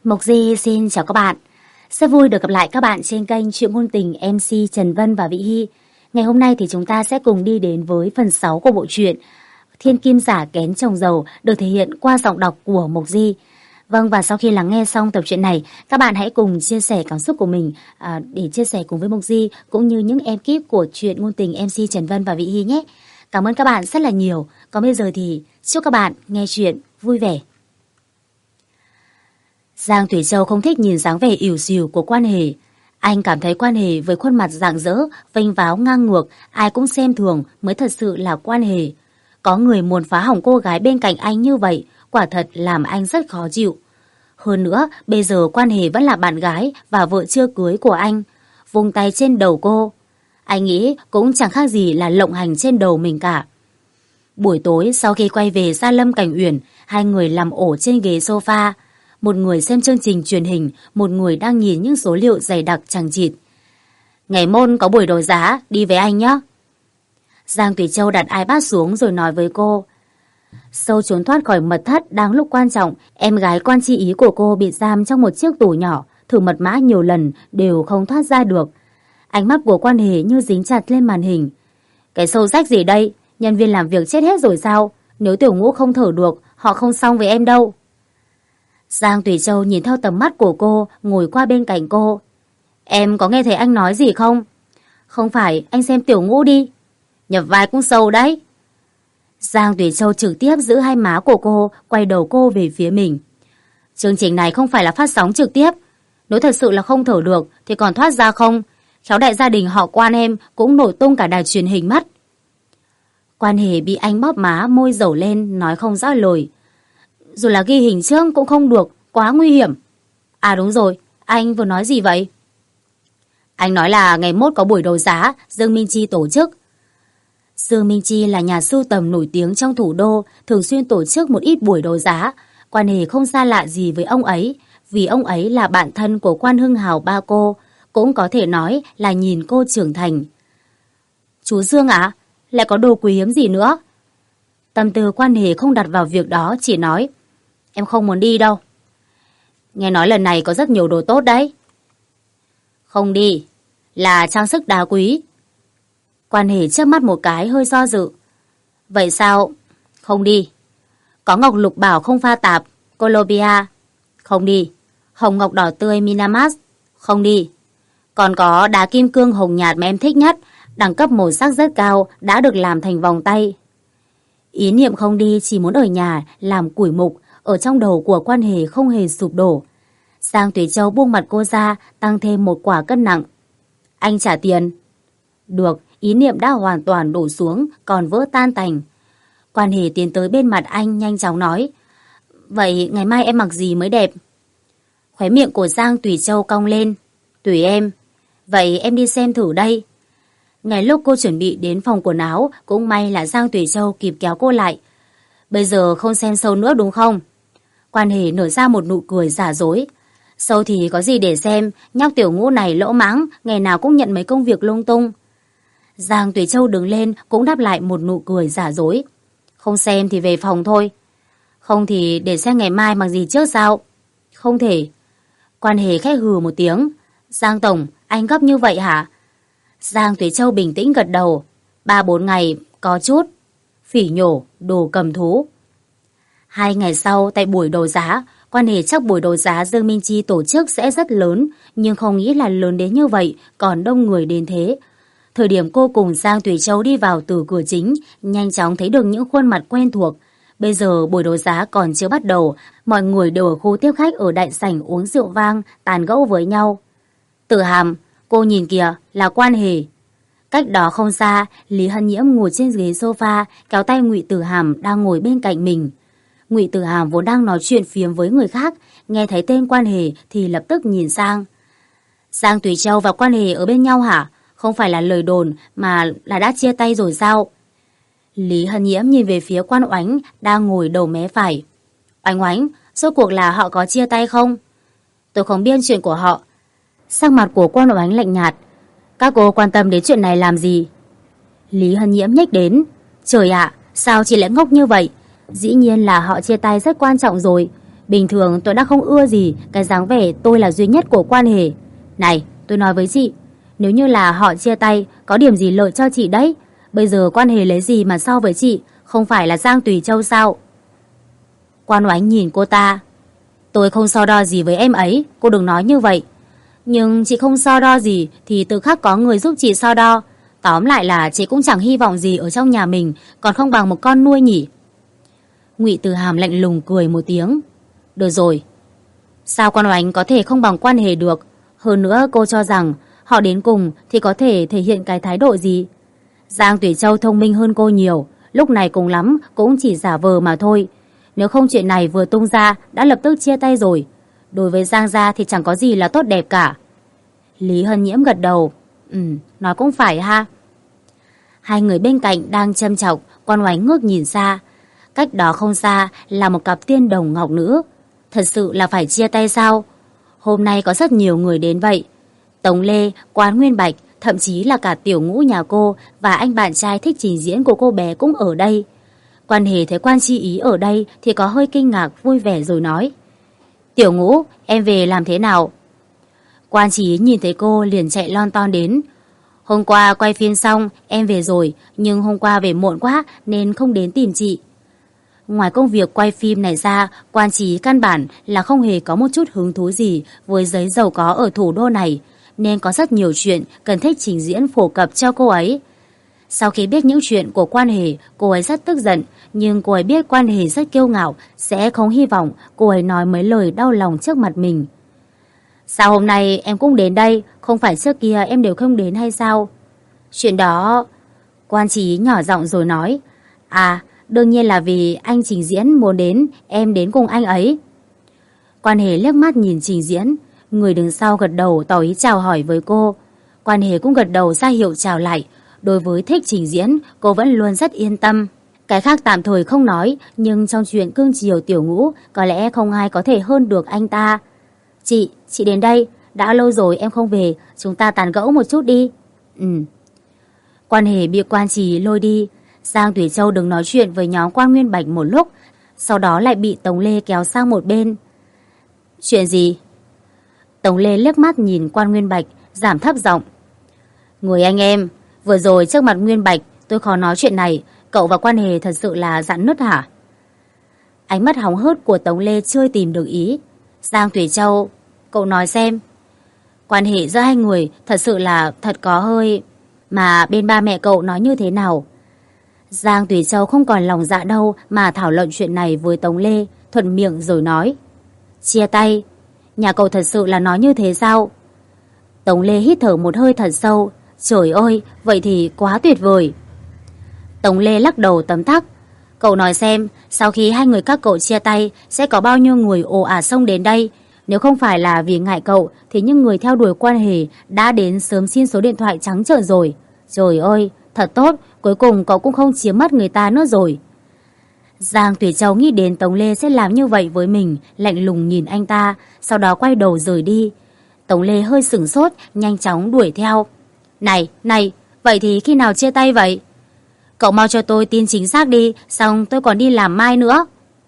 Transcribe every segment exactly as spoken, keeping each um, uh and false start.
Mộc Di xin chào các bạn. Rất vui được gặp lại các bạn trên kênh Chuyện Ngôn Tình em xê Trần Vân và Vị Hy. Ngày hôm nay thì chúng ta sẽ cùng đi đến với phần sáu của bộ truyện Thiên Kim Giả Kén Chồng Giàu, được thể hiện qua giọng đọc của Mộc Di. Vâng, và sau khi lắng nghe xong tập truyện này, các bạn hãy cùng chia sẻ cảm xúc của mình à, để chia sẻ cùng với Mộc Di cũng như những ekip của Chuyện Ngôn Tình em xê Trần Vân và Vị Hy nhé. Cảm ơn các bạn rất là nhiều. Còn bây giờ thì chúc các bạn nghe chuyện vui vẻ. Giang Thủy Châu không thích nhìn dáng vẻ ỉu xìu của Quan Hề. Anh cảm thấy Quan Hề với khuôn mặt rạng rỡ, vênh váo ngang ngược, ai cũng xem thường mới thật sự là Quan Hề. Có người muốn phá hỏng cô gái bên cạnh anh như vậy, quả thật làm anh rất khó chịu. Hơn nữa, bây giờ Quan Hề vẫn là bạn gái và vợ chưa cưới của anh, vung tay trên đầu cô. Anh nghĩ cũng chẳng khác gì là lộng hành trên đầu mình cả. Buổi tối sau khi quay về Gia Lâm Cảnh Uyển, hai người nằm ổ trên ghế sofa. Một người xem chương trình truyền hình, một người đang nhìn những số liệu dày đặc chằng chịt. Ngày môn có buổi đấu giá, đi với anh nhé. Giang Thủy Châu đặt iPad xuống rồi nói với cô. Sâu trốn thoát khỏi mật thất đang lúc quan trọng, em gái Quan Chi Ý của cô bị giam trong một chiếc tủ nhỏ, thử mật mã nhiều lần đều không thoát ra được. Ánh mắt của Quan Hề như dính chặt lên màn hình. Cái sâu rách gì đây? Nhân viên làm việc chết hết rồi sao? Nếu Tiểu Ngũ không thở được, họ không xong với em đâu. Giang Thủy Châu nhìn theo tầm mắt của cô, ngồi qua bên cạnh cô. Em có nghe thấy anh nói gì không? Không phải, anh xem Tiểu Ngũ đi. Nhập vai cũng sâu đấy. Giang Thủy Châu trực tiếp giữ hai má của cô, quay đầu cô về phía mình. Chương trình này không phải là phát sóng trực tiếp. Nếu thật sự là không thở được thì còn thoát ra không? Khéo đại gia đình họ Quan em cũng nổi tung cả đài truyền hình mất. Quan Hề bị anh bóp má, môi dẩu lên, nói không rõ lời. Dù là ghi hình trước cũng không được, quá nguy hiểm. À đúng rồi, anh vừa nói gì vậy? Anh nói là ngày mốt có buổi đấu giá, Dương Minh Chi tổ chức. Dương Minh Chi là nhà sưu tầm nổi tiếng trong thủ đô, thường xuyên tổ chức một ít buổi đấu giá. Quan Hề không xa lạ gì với ông ấy, vì ông ấy là bạn thân của Quan Hưng Hào ba cô, cũng có thể nói là nhìn cô trưởng thành. Chú Dương ạ, à, lại có đồ quý hiếm gì nữa? Tâm tư Quan Hề không đặt vào việc đó, chỉ nói em không muốn đi đâu. Nghe nói lần này có rất nhiều đồ tốt đấy. Không đi, là trang sức đá quý. Quan Hề chớp mắt một cái, hơi do dự. Vậy sao? Không đi. Có ngọc lục bảo không pha tạp, Colombia. Không đi. Hồng ngọc đỏ tươi Minamas. Không đi. Còn có đá kim cương hồng nhạt mà em thích nhất, đẳng cấp màu sắc rất cao, đã được làm thành vòng tay. Ý niệm không đi, chỉ muốn ở nhà làm củi mục, ở trong đầu của Quan Hề không hề sụp đổ. Giang Thủy Châu buông mặt cô ra, tăng thêm một quả cân nặng. Anh trả tiền. Được, ý niệm đã hoàn toàn đổ xuống, còn vỡ tan tành. Quan Hề tiến tới bên mặt anh, nhanh chóng nói. Vậy ngày mai em mặc gì mới đẹp? Khóe miệng của Giang Thủy Châu cong lên. Tùy em. Vậy em đi xem thử đây. Ngay lúc cô chuẩn bị đến phòng quần áo, cũng may là Giang Thủy Châu kịp kéo cô lại. Bây giờ không xem sâu nữa đúng không? Quan Hề nở ra một nụ cười giả dối. Sâu thì có gì để xem, nhóc Tiểu Ngũ này lỗ mãng, ngày nào cũng nhận mấy công việc lung tung. Giang Thủy Châu đứng lên cũng đáp lại một nụ cười giả dối. Không xem thì về phòng thôi. Không thì để xem ngày mai mặc gì trước sao? Không thể. Quan Hề khẽ hừ một tiếng. Giang Tổng, anh gấp như vậy hả? Giang Thủy Châu bình tĩnh gật đầu. Ba bốn ngày, có chút. Phỉ nhổ, đồ cầm thú. Hai ngày sau, tại buổi đấu giá, Quan Hề chắc buổi đấu giá Dương Minh Chi tổ chức sẽ rất lớn, nhưng không nghĩ là lớn đến như vậy, còn đông người đến thế. Thời điểm cô cùng Giang Thủy Châu đi vào từ cửa chính, nhanh chóng thấy được những khuôn mặt quen thuộc. Bây giờ buổi đấu giá còn chưa bắt đầu, mọi người đều ở khu tiếp khách ở đại sảnh uống rượu vang, tàn gẫu với nhau. Tử Hàm, cô nhìn kìa, là Quan Hề. Cách đó không xa, Lý Hân Nhiễm ngồi trên ghế sofa, kéo tay Ngụy Tử Hàm đang ngồi bên cạnh mình. Ngụy Tử Hàm vốn đang nói chuyện phiếm với người khác, nghe thấy tên Quan Hề thì lập tức nhìn sang. Giang Thủy Châu và Quan Hề ở bên nhau hả? Không phải là lời đồn mà là đã chia tay rồi sao? Lý Hân Nhiễm nhìn về phía Quan Oánh đang ngồi đầu mé phải. Oánh Oánh, rốt cuộc là họ có chia tay không? Tôi không biết chuyện của họ. Sắc mặt của Quan Oánh lạnh nhạt. Các cô quan tâm đến chuyện này làm gì? Lý Hân Nhiễm nhếch đến. Trời ạ, sao chị lại ngốc như vậy? Dĩ nhiên là họ chia tay rất quan trọng rồi. Bình thường tôi đã không ưa gì cái dáng vẻ tôi là duy nhất của quan hệ. Này, tôi nói với chị, nếu như là họ chia tay, có điểm gì lợi cho chị đấy. Bây giờ quan hệ lấy gì mà so với chị, không phải là Giang Tùy Châu sao? Quan Oánh nhìn cô ta. Tôi không so đo gì với em ấy, cô đừng nói như vậy. Nhưng chị không so đo gì thì tự khắc có người giúp chị so đo. Tóm lại là chị cũng chẳng hy vọng gì ở trong nhà mình, còn không bằng một con nuôi nhỉ. Ngụy Từ Hàm lạnh lùng cười một tiếng. Được rồi. Sao Quan Oánh có thể không bằng quan hệ được? Hơn nữa cô cho rằng họ đến cùng thì có thể thể hiện cái thái độ gì? Giang Tùy Châu thông minh hơn cô nhiều, lúc này cùng lắm cũng chỉ giả vờ mà thôi. Nếu không chuyện này vừa tung ra đã lập tức chia tay rồi. Đối với Giang gia thì chẳng có gì là tốt đẹp cả. Lý Hân Nhiễm gật đầu. Ừ, nói cũng phải ha. Hai người bên cạnh đang châm chọc, Quan Oánh ngước nhìn xa. Cách đó không xa là một cặp tiên đồng ngọc nữ. Thật sự là phải chia tay sao? Hôm nay có rất nhiều người đến vậy. Tống Lê, Quan Nguyên Bạch, thậm chí là cả tiểu ngũ nhà cô và anh bạn trai thích trình diễn của cô bé cũng ở đây. Quan Hề thấy Quan Chi Ý ở đây thì có hơi kinh ngạc, vui vẻ rồi nói. Tiểu ngũ, em về làm thế nào? Quan Chi Ý nhìn thấy cô liền chạy lon ton đến. Hôm qua quay phim xong, em về rồi, nhưng hôm qua về muộn quá nên không đến tìm chị. Ngoài công việc quay phim này ra, Quan Chi Ý căn bản là không hề có một chút hứng thú gì với giấy giàu có ở thủ đô này, nên có rất nhiều chuyện cần thích trình diễn phổ cập cho cô ấy. Sau khi biết những chuyện của Quan Hề, cô ấy rất tức giận, nhưng cô ấy biết Quan Hề rất kiêu ngạo, sẽ không hy vọng cô ấy nói mấy lời đau lòng trước mặt mình. Sao hôm nay em cũng đến đây, không phải trước kia em đều không đến hay sao? Chuyện đó... Quan Chi Ý nhỏ giọng rồi nói. À, đương nhiên là vì anh trình diễn muốn đến, em đến cùng anh ấy. Quan Hề liếc mắt nhìn trình diễn, người đứng sau gật đầu tỏ ý chào hỏi với cô. Quan Hề cũng gật đầu ra hiệu chào lại. Đối với thích trình diễn, cô vẫn luôn rất yên tâm. Cái khác tạm thời không nói, nhưng trong chuyện cương chiều tiểu ngũ, có lẽ không ai có thể hơn được anh ta. Chị, chị đến đây, đã lâu rồi em không về, chúng ta tán gẫu một chút đi. Ừ. Quan Hề bị Quan Trì lôi đi. Giang Tùy Châu đứng nói chuyện với nhóm Quan Nguyên Bạch một lúc, sau đó lại bị Tống Lê kéo sang một bên. Chuyện gì? Tống Lê liếc mắt nhìn Quan Nguyên Bạch, giảm thấp giọng. Người anh em, vừa rồi trước mặt Nguyên Bạch tôi khó nói chuyện này, cậu và Quan Hề thật sự là dạn nứt hả? Ánh mắt hóng hớt của Tống Lê chưa tìm được ý. Giang Tùy Châu, cậu nói xem. Quan hệ giữa hai người thật sự là thật có hơi... Mà bên ba mẹ cậu nói như thế nào? Giang Tùy Châu không còn lòng dạ đâu mà thảo luận chuyện này với Tống Lê, thuận miệng rồi nói. Chia tay. Nhà cậu thật sự là nói như thế sao? Tống Lê hít thở một hơi thật sâu. Trời ơi, vậy thì quá tuyệt vời. Tống Lê lắc đầu tấm tắc. Cậu nói xem, sau khi hai người các cậu chia tay, sẽ có bao nhiêu người ồ ả xông đến đây? Nếu không phải là vì ngại cậu, thì những người theo đuổi Quan Hề đã đến sớm xin số điện thoại trắng trợn rồi. Trời ơi, thật tốt, cuối cùng cậu cũng không chiếm mất người ta nữa rồi. Giang Tùy Châu nghĩ đến Tống Lê sẽ làm như vậy với mình, lạnh lùng nhìn anh ta, sau đó quay đầu rời đi. Tống Lê hơi sửng sốt, nhanh chóng đuổi theo. Này, này, vậy thì khi nào chia tay vậy? Cậu mau cho tôi tin chính xác đi, xong tôi còn đi làm mai nữa.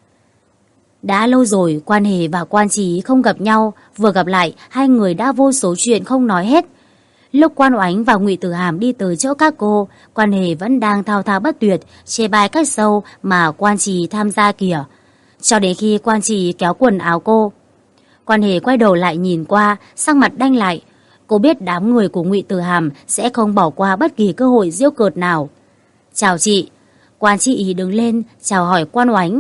Đã lâu rồi Quan Hề và Quan Trí không gặp nhau, vừa gặp lại hai người đã vô số chuyện không nói hết. Lúc Quan Oánh và Ngụy Tử Hàm đi tới chỗ các cô, Quan Hề vẫn đang thao thao bất tuyệt chê bai cách sâu mà Quan Trí tham gia kìa. Cho đến khi Quan Trí kéo quần áo cô, Quan Hề quay đầu lại nhìn qua, sắc mặt đanh lại. Cô biết đám người của Ngụy Tử Hàm sẽ không bỏ qua bất kỳ cơ hội giễu cợt nào. Chào chị. Quan Chi Ý đứng lên chào hỏi Quan Oánh.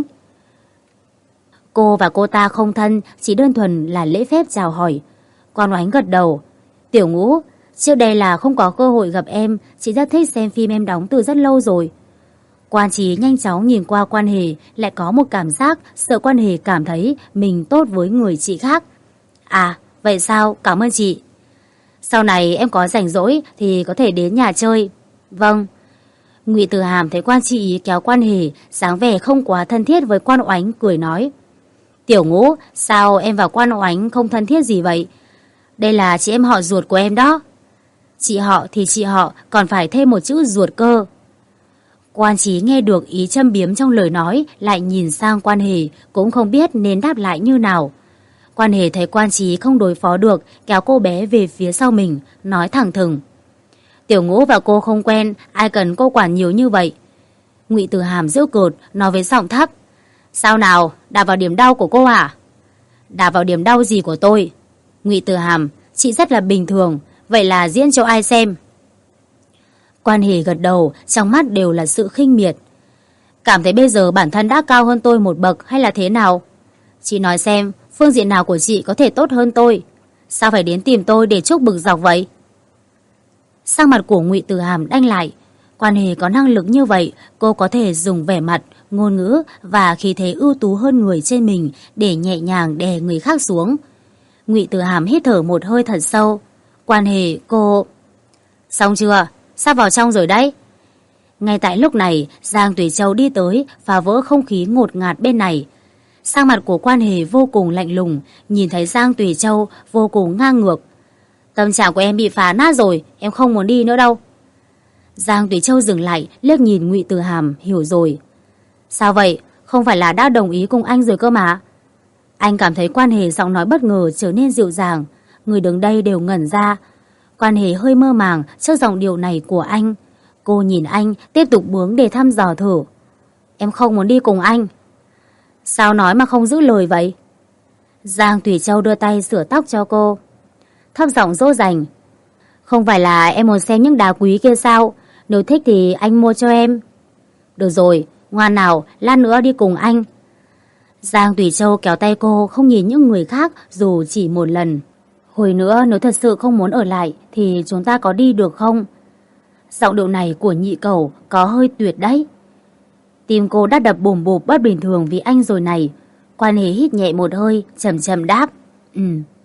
Cô và cô ta không thân, chỉ đơn thuần là lễ phép chào hỏi. Quan Oánh gật đầu. Tiểu Ngũ, trước đây là không có cơ hội gặp em, chị rất thích xem phim em đóng từ rất lâu rồi. Quan Trí nhanh chóng nhìn qua Quan Hề, lại có một cảm giác sợ Quan Hề cảm thấy mình tốt với người chị khác. À, vậy sao? Cảm ơn chị. Sau này em có rảnh rỗi thì có thể đến nhà chơi. Vâng. Ngụy Tử Hàm thấy Quan Chi Ý kéo Quan Hề, dáng vẻ không quá thân thiết với Quan Oánh, cười nói. Tiểu Ngũ, sao em và Quan Oánh không thân thiết gì vậy? Đây là chị em họ ruột của em đó. Chị họ thì chị họ, còn phải thêm một chữ ruột cơ. Quan Chí nghe được ý châm biếm trong lời nói, lại nhìn sang Quan Hề, cũng không biết nên đáp lại như nào. Quan Hề thấy Quan Chí không đối phó được, kéo cô bé về phía sau mình, nói thẳng thừng: Tiểu Ngũ và cô không quen, ai cần cô quản nhiều như vậy. Ngụy Từ Hàm giễu cợt, nói với giọng thấp: Sao nào, đạp vào điểm đau của cô à? Đạp vào điểm đau gì của tôi? Ngụy Từ Hàm, chị rất là bình thường, vậy là diễn cho ai xem? Quan Hề gật đầu, trong mắt đều là sự khinh miệt. Cảm thấy bây giờ bản thân đã cao hơn tôi một bậc hay là thế nào? Chị nói xem, phương diện nào của chị có thể tốt hơn tôi? Sao phải đến tìm tôi để chuốc bực dọc vậy? Sắc mặt của Ngụy Từ Hàm đanh lại. Quan Hề có năng lực như vậy, cô có thể dùng vẻ mặt, ngôn ngữ và khí thế ưu tú hơn người trên mình để nhẹ nhàng đè người khác xuống. Ngụy Từ Hàm hít thở một hơi thật sâu. Quan Hề, cô... Xong chưa? Sắp vào trong rồi đấy. Ngay tại lúc này, Giang Tùy Châu đi tới, phá vỡ không khí ngột ngạt bên này. Sang mặt của Quan Hề vô cùng lạnh lùng, nhìn thấy Giang Tùy Châu vô cùng ngang ngược. Tâm trạng của em bị phá nát rồi, em không muốn đi nữa đâu. Giang Tùy Châu dừng lại, liếc nhìn Ngụy Từ Hàm, hiểu rồi. Sao vậy? Không phải là đã đồng ý cùng anh rồi cơ mà. Anh cảm thấy Quan Hề giọng nói bất ngờ trở nên dịu dàng. Người đứng đây đều ngẩn ra. Quan Hề hơi mơ màng trước giọng điệu này của anh. Cô nhìn anh, tiếp tục bướng để thăm dò thử. Em không muốn đi cùng anh. Sao nói mà không giữ lời vậy? Giang Tùy Châu đưa tay sửa tóc cho cô, thấp giọng dỗ dành. Không phải là em muốn xem những đá quý kia sao? Nếu thích thì anh mua cho em. Được rồi, ngoan nào, lát nữa đi cùng anh. Giang Tùy Châu kéo tay cô, không nhìn những người khác dù chỉ một lần. Hồi nữa nếu thật sự không muốn ở lại thì chúng ta có đi được không? Giọng điệu này của Nhị Cẩu có hơi tuyệt đấy. Tim cô đã đập bùm bụp bất bình thường vì anh rồi này. Quan Hề hít nhẹ một hơi, chậm chậm đáp: Ừ.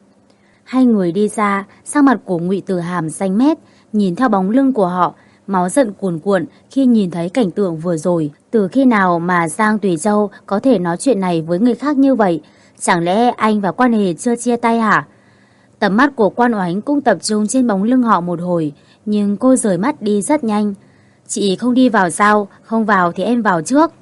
Hai người đi ra, sắc mặt của Ngụy Từ Hàm xanh mét, nhìn theo bóng lưng của họ, máu giận cuồn cuộn khi nhìn thấy cảnh tượng vừa rồi. Từ khi nào mà Giang Tùy Châu có thể nói chuyện này với người khác như vậy? Chẳng lẽ anh và Quan Hề chưa chia tay hả? Tầm mắt của Quan Oánh cũng tập trung trên bóng lưng họ một hồi, nhưng cô rời mắt đi rất nhanh. Chị không đi vào sao? Không vào thì em vào trước.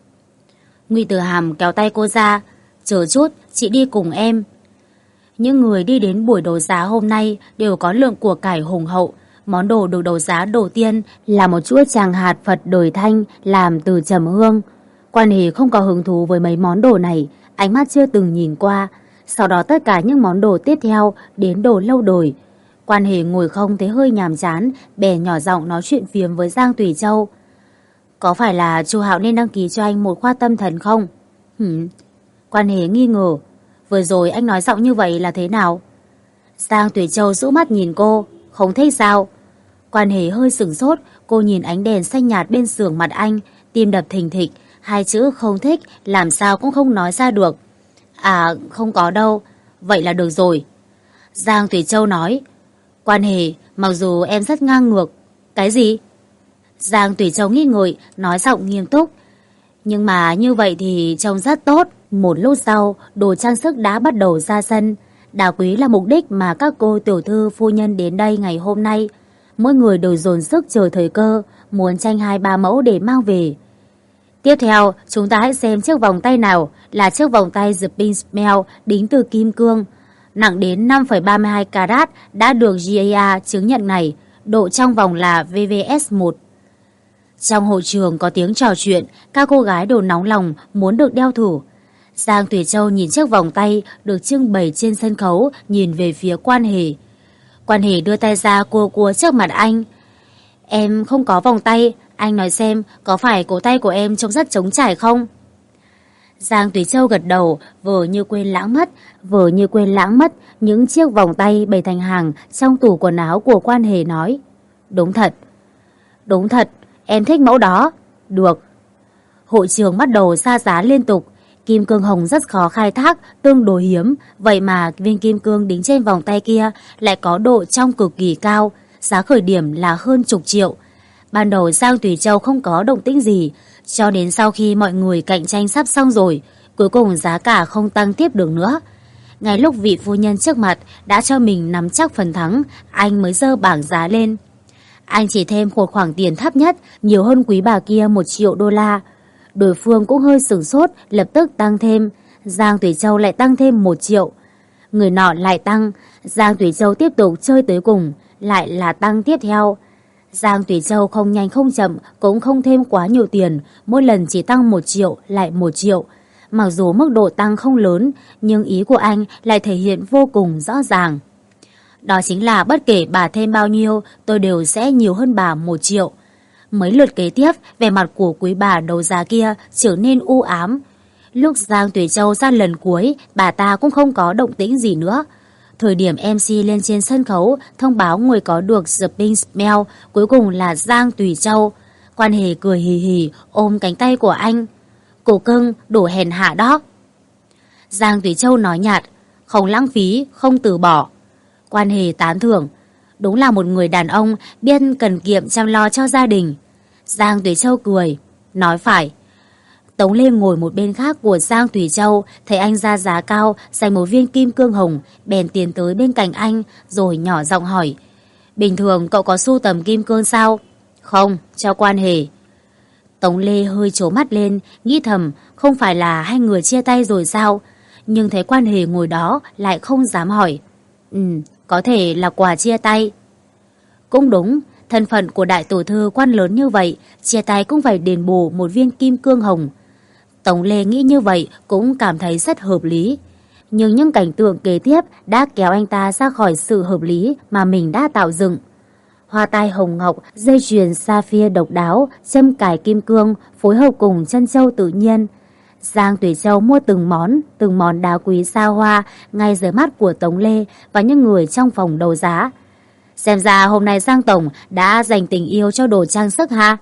Ngụy Từ Hàm kéo tay cô ra. Chờ chút, chị đi cùng em. Những người đi đến buổi đấu giá hôm nay đều có lượng của cải hùng hậu. Món đồ được đấu giá đầu tiên là một chuỗi tràng hạt Phật Đồi Thanh làm từ trầm hương. Quan Hề không có hứng thú với mấy món đồ này, ánh mắt chưa từng nhìn qua. Sau đó tất cả những món đồ tiếp theo đến đồ lâu đồi. Quan Hề ngồi không thấy hơi nhàm chán, bè nhỏ giọng nói chuyện phiếm với Giang Tùy Châu. Có phải là Chu Hạo nên đăng ký cho anh một khoa tâm thần không? Hửm? Quan Hề nghi ngờ. Vừa rồi anh nói giọng như vậy là thế nào? Giang Tùy Châu rũ mắt nhìn cô. Không thích sao? Quan Hề hơi sửng sốt. Cô nhìn ánh đèn xanh nhạt bên sườn mặt anh, tim đập thình thịch. Hai chữ không thích làm sao cũng không nói ra được. À không có đâu. Vậy là được rồi. Giang Tùy Châu nói. Quan Hề, mặc dù em rất ngang ngược. Cái gì? Giang Tùy Châu nghi ngợi, nói giọng nghiêm túc. Nhưng mà như vậy thì trông rất tốt. Một lúc sau, đồ trang sức đã bắt đầu ra sân. Đá quý là mục đích mà các cô tiểu thư phu nhân đến đây ngày hôm nay. Mỗi người đều dồn sức chờ thời cơ, muốn tranh hai ba mẫu để mang về. Tiếp theo, chúng ta hãy xem chiếc vòng tay nào là chiếc vòng tay The Pink Smell đính từ kim cương. Nặng đến năm phẩy ba mươi hai carat, đã được giê a a chứng nhận này. Độ trong vòng là vê vê ét một. Trong hội trường có tiếng trò chuyện, các cô gái đều nóng lòng muốn được đeo thử. Giang Tùy Châu nhìn chiếc vòng tay được trưng bày trên sân khấu, nhìn về phía Quan Hề. Quan Hề đưa tay ra cua cua trước mặt anh. Em không có vòng tay, anh nói xem có phải cổ tay của em trông rất trống trải không? Giang Tùy Châu gật đầu, vờ như quên lãng mất, vờ như quên lãng mất những chiếc vòng tay bày thành hàng trong tủ quần áo của Quan Hề nói. Đúng thật. Đúng thật, em thích mẫu đó. Được. Hội trường bắt đầu ra giá liên tục. Kim cương hồng rất khó khai thác, tương đối hiếm. Vậy mà viên kim cương đính trên vòng tay kia lại có độ trong cực kỳ cao. Giá khởi điểm là hơn chục triệu. Ban đầu Giang Tùy Châu không có động tĩnh gì, cho đến sau khi mọi người cạnh tranh sắp xong rồi, cuối cùng giá cả không tăng tiếp được nữa. Ngay lúc vị phu nhân trước mặt đã cho mình nắm chắc phần thắng, anh mới giơ bảng giá lên. Anh chỉ thêm một khoản tiền thấp nhất, nhiều hơn quý bà kia một triệu đô la. Đối phương cũng hơi sửng sốt, lập tức tăng thêm. Giang Thủy Châu lại tăng thêm một triệu. Người nọ lại tăng. Giang Thủy Châu tiếp tục chơi tới cùng, lại là tăng tiếp theo. Giang Thủy Châu không nhanh không chậm, cũng không thêm quá nhiều tiền, mỗi lần chỉ tăng một triệu, lại một triệu. Mặc dù mức độ tăng không lớn, nhưng ý của anh lại thể hiện vô cùng rõ ràng. Đó chính là bất kể bà thêm bao nhiêu, tôi đều sẽ nhiều hơn bà một triệu. Mấy lượt kế tiếp, vẻ mặt của quý bà đấu giá kia trở nên u ám. Lúc Giang Thủy Châu ra lần cuối, bà ta cũng không có động tĩnh gì nữa. Thời điểm em xê lên trên sân khấu, thông báo người có được The Pink Smell, cuối cùng là Giang Thủy Châu. Quan Hề cười hì hì, ôm cánh tay của anh. Cô cưng, đủ hèn hạ đó. Giang Thủy Châu nói nhạt, không lãng phí, không từ bỏ. Quan Hề tán thưởng, đúng là một người đàn ông biết cần kiệm chăm lo cho gia đình. Giang Thủy Châu cười, nói phải. Tống Lê ngồi một bên khác của Giang Thủy Châu, thấy anh ra giá cao, dành một viên kim cương hồng, bèn tiến tới bên cạnh anh, rồi nhỏ giọng hỏi. Bình thường cậu có sưu tầm kim cương sao? Không, cho Quan Hề. Tống Lê hơi trố mắt lên, nghĩ thầm, không phải là hai người chia tay rồi sao? Nhưng thấy Quan Hề ngồi đó, lại không dám hỏi. Ừ, có thể là quà chia tay. Cũng đúng, thân phận của đại tiểu thư quan lớn như vậy, chia tay cũng phải đền bù một viên kim cương hồng. Tống Lê nghĩ như vậy cũng cảm thấy rất hợp lý. Nhưng những cảnh tượng kế tiếp đã kéo anh ta ra khỏi sự hợp lý mà mình đã tạo dựng. Hoa tai hồng ngọc, dây chuyền sapphire độc đáo, châm cài kim cương, phối hợp cùng chân châu tự nhiên. Giang Thủy Châu mua từng món, từng món đá quý xa hoa ngay dưới mắt của Tống Lê và những người trong phòng đấu giá. Xem ra hôm nay Giang Tổng đã dành tình yêu cho đồ trang sức ha.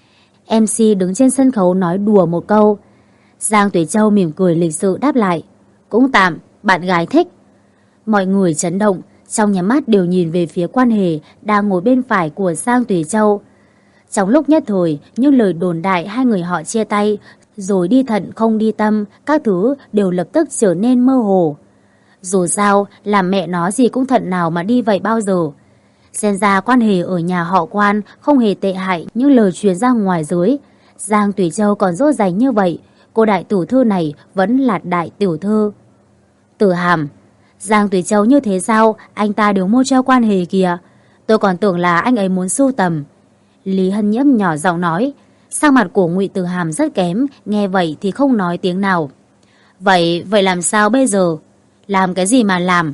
em xê đứng trên sân khấu nói đùa một câu. Giang Thủy Châu mỉm cười lịch sự đáp lại. Cũng tạm, bạn gái thích. Mọi người chấn động, trong nhà mắt đều nhìn về phía Quan Hề đang ngồi bên phải của Giang Thủy Châu. Trong lúc nhất thời, những lời đồn đại hai người họ chia tay, rồi đi thận không đi tâm, các thứ đều lập tức trở nên mơ hồ. Dù sao, làm mẹ nó gì cũng thận nào mà đi vậy bao giờ. Xem ra Quan Hề ở nhà họ Quan không hề tệ hại những lời truyền ra ngoài dưới. Giang Thủy Châu còn dỗ dành như vậy, cô đại tiểu thư này vẫn là đại tiểu thư. Tử Hàm, Giang Thủy Châu như thế sao, anh ta đều mua cho Quan Hề kìa. Tôi còn tưởng là anh ấy muốn sưu tầm. Lý Hân Nhiễm nhỏ giọng nói. Sắc mặt của Ngụy Tử Hàm rất kém, nghe vậy thì không nói tiếng nào. Vậy, vậy làm sao bây giờ? Làm cái gì mà làm?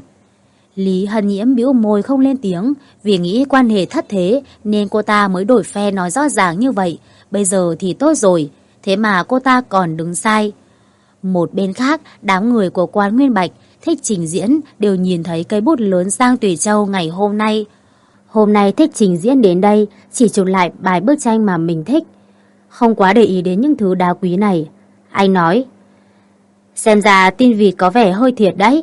Lý Hân Nhiễm bĩu môi không lên tiếng, vì nghĩ Quan Hề thất thế nên cô ta mới đổi phe nói rõ ràng như vậy. Bây giờ thì tốt rồi, thế mà cô ta còn đứng sai. Một bên khác, đám người của Quan Nguyên Bạch thích trình diễn đều nhìn thấy cây bút lớn Giang Thủy Châu ngày hôm nay. Hôm nay thích trình diễn đến đây, chỉ chụp lại bài bức tranh mà mình thích. Không quá để ý đến những thứ đá quý này. Anh nói, xem ra tin vịt có vẻ hơi thiệt đấy.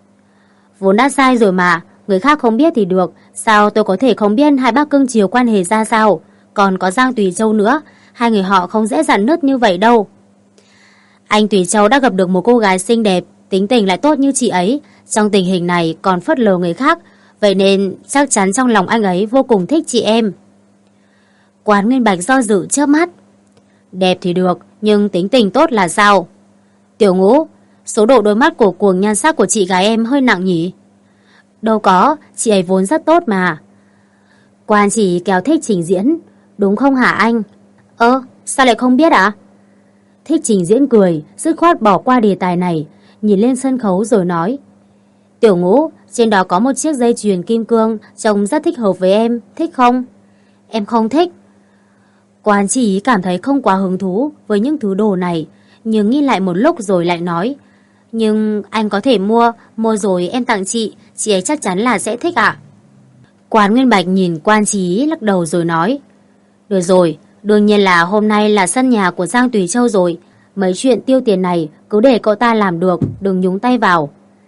Vốn đã sai rồi mà, người khác không biết thì được, sao tôi có thể không biết hai bác cưng chiều Quan Hề ra sao? Còn có Giang Thủy Châu nữa, hai người họ không dễ dàng nứt như vậy đâu. Anh Thủy Châu đã gặp được một cô gái xinh đẹp, tính tình lại tốt như chị ấy, trong tình hình này còn phớt lờ người khác, vậy nên chắc chắn trong lòng anh ấy vô cùng thích chị em. Quan Nguyên Bạch do dự chớp mắt. Đẹp thì được, nhưng tính tình tốt là sao? Tiểu Ngũ, số độ đôi mắt của cuồng nhan sắc của chị gái em hơi nặng nhỉ? Đâu có, chị ấy vốn rất tốt mà. Quan chỉ kéo thích trình diễn, đúng không hả anh? Ơ, sao lại không biết ạ? Thích trình diễn cười, dứt khoát bỏ qua đề tài này, nhìn lên sân khấu rồi nói. Tiểu Ngũ, trên đó có một chiếc dây chuyền kim cương, trông rất thích hợp với em, thích không? Em không thích. Quan chỉ cảm thấy không quá hứng thú với những thứ đồ này, nhưng nghĩ lại một lúc rồi lại nói. Nhưng anh có thể mua, mua rồi em tặng chị, chị ấy chắc chắn là sẽ thích ạ. Quan Nguyên Bạch nhìn Quan Chí lắc đầu rồi nói. Được rồi, đương nhiên là hôm nay là sân nhà của Giang Thủy Châu rồi, mấy chuyện tiêu tiền này cứ để cậu ta làm được, đừng nhúng tay vào.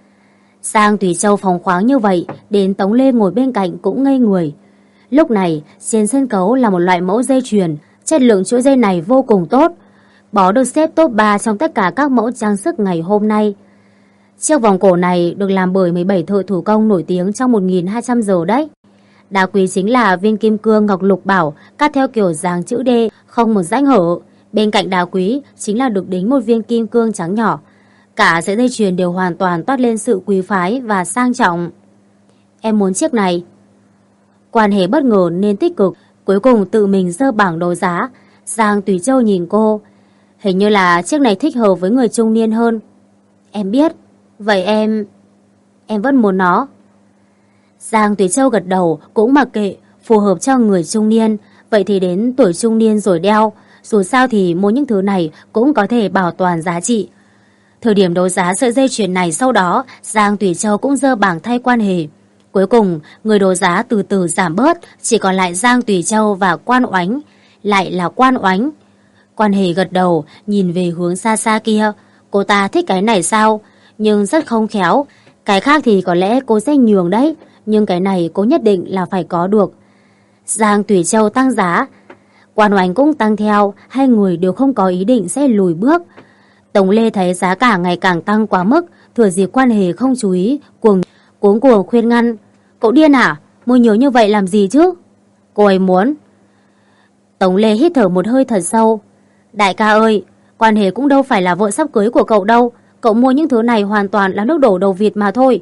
Giang Thủy Châu phóng khoáng như vậy, đến Tống Lê ngồi bên cạnh cũng ngây người. Lúc này, trên sân khấu là một loại mẫu dây chuyền, chất lượng chuỗi dây này vô cùng tốt. Bó được xếp top ba trong tất cả các mẫu trang sức ngày hôm nay. Chiếc vòng cổ này được làm bởi mười bảy thợ thủ công nổi tiếng trong một nghìn hai trăm giờ đấy. Đá quý chính là viên kim cương ngọc lục bảo cắt theo kiểu dáng chữ D, không một rãnh hở. Bên cạnh đá quý chính là được đính một viên kim cương trắng nhỏ. Cả sợi dây chuyền đều hoàn toàn toát lên sự quý phái và sang trọng. Em muốn chiếc này. Quan Hề bất ngờ nên tích cực, cuối cùng tự mình dơ bảng đấu giá. Giang Tùy Châu nhìn cô. Hình như là chiếc này thích hợp với người trung niên hơn. Em biết. Vậy em... Em vẫn muốn nó. Giang Tùy Châu gật đầu, cũng mặc kệ, phù hợp cho người trung niên. Vậy thì đến tuổi trung niên rồi đeo. Dù sao thì mua những thứ này cũng có thể bảo toàn giá trị. Thời điểm đấu giá sợi dây chuyền này sau đó, Giang Tùy Châu cũng dơ bảng thay Quan Hề. Cuối cùng, người đấu giá từ từ giảm bớt, chỉ còn lại Giang Tùy Châu và Quan Oánh. Lại là Quan Oánh. Quan Hề gật đầu, nhìn về hướng xa xa kia. Cô ta thích cái này sao? Nhưng rất không khéo. Cái khác thì có lẽ cô sẽ nhường đấy, nhưng cái này cô nhất định là phải có được. Giang Tùy Châu tăng giá, Quan Oánh cũng tăng theo, hai người đều không có ý định sẽ lùi bước. Tống Lê thấy giá cả ngày càng tăng quá mức, thừa dịp Quan Hề không chú ý, cuồng cuống cuồng khuyên ngăn. Cậu điên hả? Mua nhiều như vậy làm gì chứ? Cô ấy muốn. Tống Lê hít thở một hơi thật sâu. Đại ca ơi, Quan Hề cũng đâu phải là vợ sắp cưới của cậu đâu. Cậu mua những thứ này hoàn toàn là nước đổ đầu vịt mà thôi.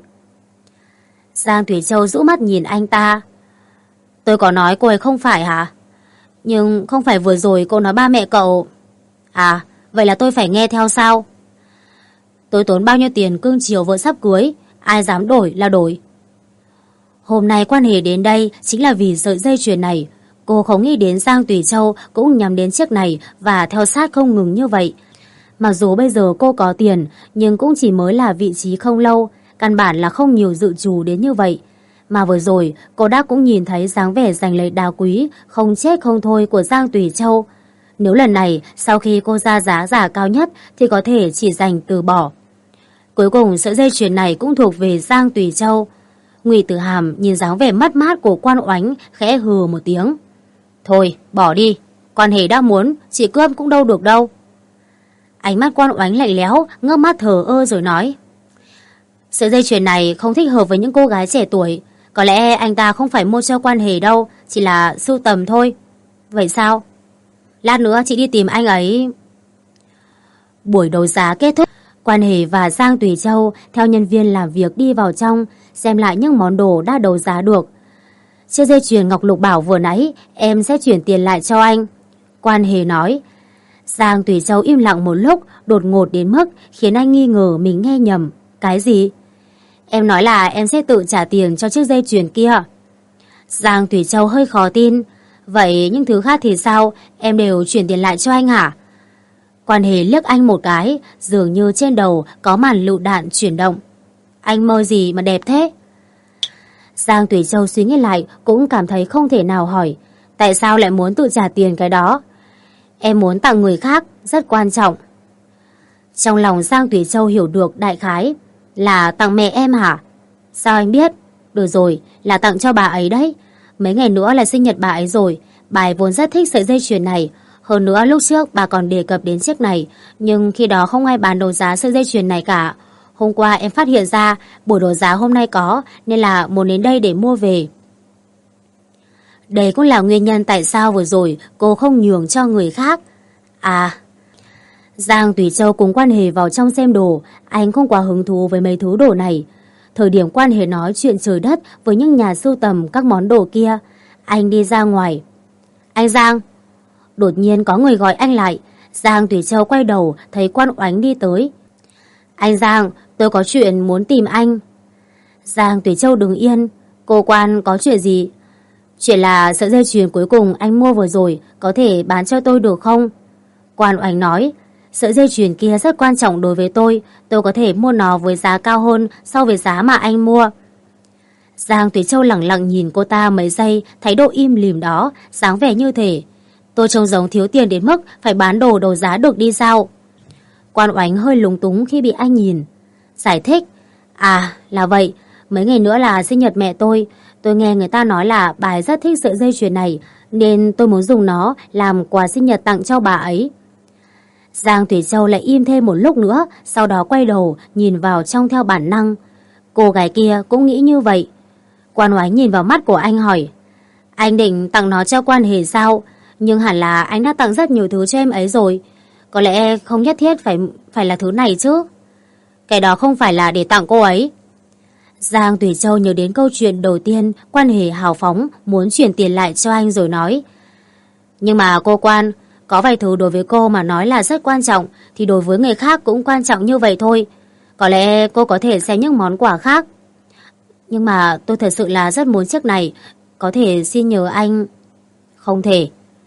Giang Thủy Châu rũ mắt nhìn anh ta. Tôi có nói cô ấy không phải hả? Nhưng không phải vừa rồi cô nói ba mẹ cậu. À, vậy là tôi phải nghe theo sao? Tôi tốn bao nhiêu tiền cưng chiều vợ sắp cưới, ai dám đổi là đổi. Hôm nay Quan Hề đến đây chính là vì sợi dây chuyền này. Cô không nghĩ đến Giang Tùy Châu cũng nhắm đến chiếc này và theo sát không ngừng như vậy. Mặc dù bây giờ cô có tiền, nhưng cũng chỉ mới là vị trí không lâu, căn bản là không nhiều dự trù đến như vậy. Mà vừa rồi, cô đã cũng nhìn thấy dáng vẻ giành lấy đá quý, không chết không thôi của Giang Tùy Châu. Nếu lần này, sau khi cô ra giá giả cao nhất, thì có thể chỉ giành từ bỏ. Cuối cùng, sợi dây chuyền này cũng thuộc về Giang Tùy Châu. Ngụy Tử Hàm nhìn dáng vẻ mất mát của Quan Oánh, khẽ hừ một tiếng. Thôi, bỏ đi. Quan Hề đã muốn, chị cướp cũng đâu được đâu. Ánh mắt Quan Oánh lạnh lẽo, ngước mắt thờ ơ rồi nói. Sợi dây chuyền này không thích hợp với những cô gái trẻ tuổi. Có lẽ anh ta không phải mua cho Quan Hề đâu, chỉ là sưu tầm thôi. Vậy sao? Lát nữa chị đi tìm anh ấy. Buổi đấu giá kết thúc, Quan Hề và Giang Tùy Châu theo nhân viên làm việc đi vào trong, xem lại những món đồ đã đấu giá được. Chiếc dây chuyền ngọc lục bảo vừa nãy, em sẽ chuyển tiền lại cho anh. Quan Hề nói. Giang Tùy Châu im lặng một lúc, đột ngột đến mức khiến anh nghi ngờ mình nghe nhầm. Cái gì? Em nói là em sẽ tự trả tiền cho chiếc dây chuyền kia. Giang Tùy Châu hơi khó tin. Vậy những thứ khác thì sao? Em đều chuyển tiền lại cho anh hả? Quan Hề liếc anh một cái, dường như trên đầu có màn lựu đạn chuyển động. Anh mơ gì mà đẹp thế? Giang Tùy Châu suy nghĩ lại cũng cảm thấy không thể nào hỏi. Tại sao lại muốn tự trả tiền cái đó? Em muốn tặng người khác, rất quan trọng. Trong lòng Giang Tùy Châu hiểu được đại khái. Là tặng mẹ em hả? Sao anh biết? Được rồi, là tặng cho bà ấy đấy. Mấy ngày nữa là sinh nhật bà ấy rồi. Bà ấy vốn rất thích sợi dây chuyền này. Hơn nữa lúc trước bà còn đề cập đến chiếc này, nhưng khi đó không ai bán đấu giá sợi dây chuyền này cả. Hôm qua em phát hiện ra buổi đấu giá hôm nay có, nên là muốn đến đây để mua về. Đây cũng là nguyên nhân tại sao vừa rồi cô không nhường cho người khác. À, Giang Tùy Châu cùng Quan Hề vào trong xem đồ. Anh không quá hứng thú với mấy thứ đồ này. Thời điểm Quan Hề nói chuyện trời đất với những nhà sưu tầm các món đồ kia, anh đi ra ngoài. Anh Giang. Đột nhiên có người gọi anh lại. Giang Tùy Châu quay đầu thấy Quan Oánh đi tới. Anh Giang, tôi có chuyện muốn tìm anh. Giang Tùy Châu đứng yên. Cô Quan, có chuyện gì? Chuyện là sợi dây chuyền cuối cùng anh mua vừa rồi, có thể bán cho tôi được không? Quan Oánh nói. Sợi dây chuyền kia rất quan trọng đối với tôi. Tôi có thể mua nó với giá cao hơn so với giá mà anh mua. Giang Tùy Châu lẳng lặng nhìn cô ta mấy giây, thái độ im lìm đó, dáng vẻ như thể tôi trông giống thiếu tiền đến mức phải bán đồ đấu giá được đi sao? Quan Oánh hơi lúng túng khi bị anh nhìn. Giải thích. À, là vậy. Mấy ngày nữa là sinh nhật mẹ tôi. Tôi nghe người ta nói là bà ấy rất thích sợi dây chuyền này, nên tôi muốn dùng nó làm quà sinh nhật tặng cho bà ấy. Giang Thủy Châu lại im thêm một lúc nữa, sau đó quay đầu nhìn vào trong theo bản năng. Cô gái kia cũng nghĩ như vậy. Quan Oánh nhìn vào mắt của anh hỏi, anh định tặng nó cho Quan Hề sao? Nhưng hẳn là anh đã tặng rất nhiều thứ cho em ấy rồi. Có lẽ không nhất thiết phải phải là thứ này chứ. Cái đó không phải là để tặng cô ấy. Giang Tùy Châu nhớ đến câu chuyện đầu tiên Quan Hề hào phóng muốn chuyển tiền lại cho anh rồi nói, nhưng mà cô Quan, có vài thứ đối với cô mà nói là rất quan trọng thì đối với người khác cũng quan trọng như vậy thôi. Có lẽ cô có thể xem những món quà khác. Nhưng mà tôi thật sự là rất muốn chiếc này. Có thể xin nhờ anh... Không thể.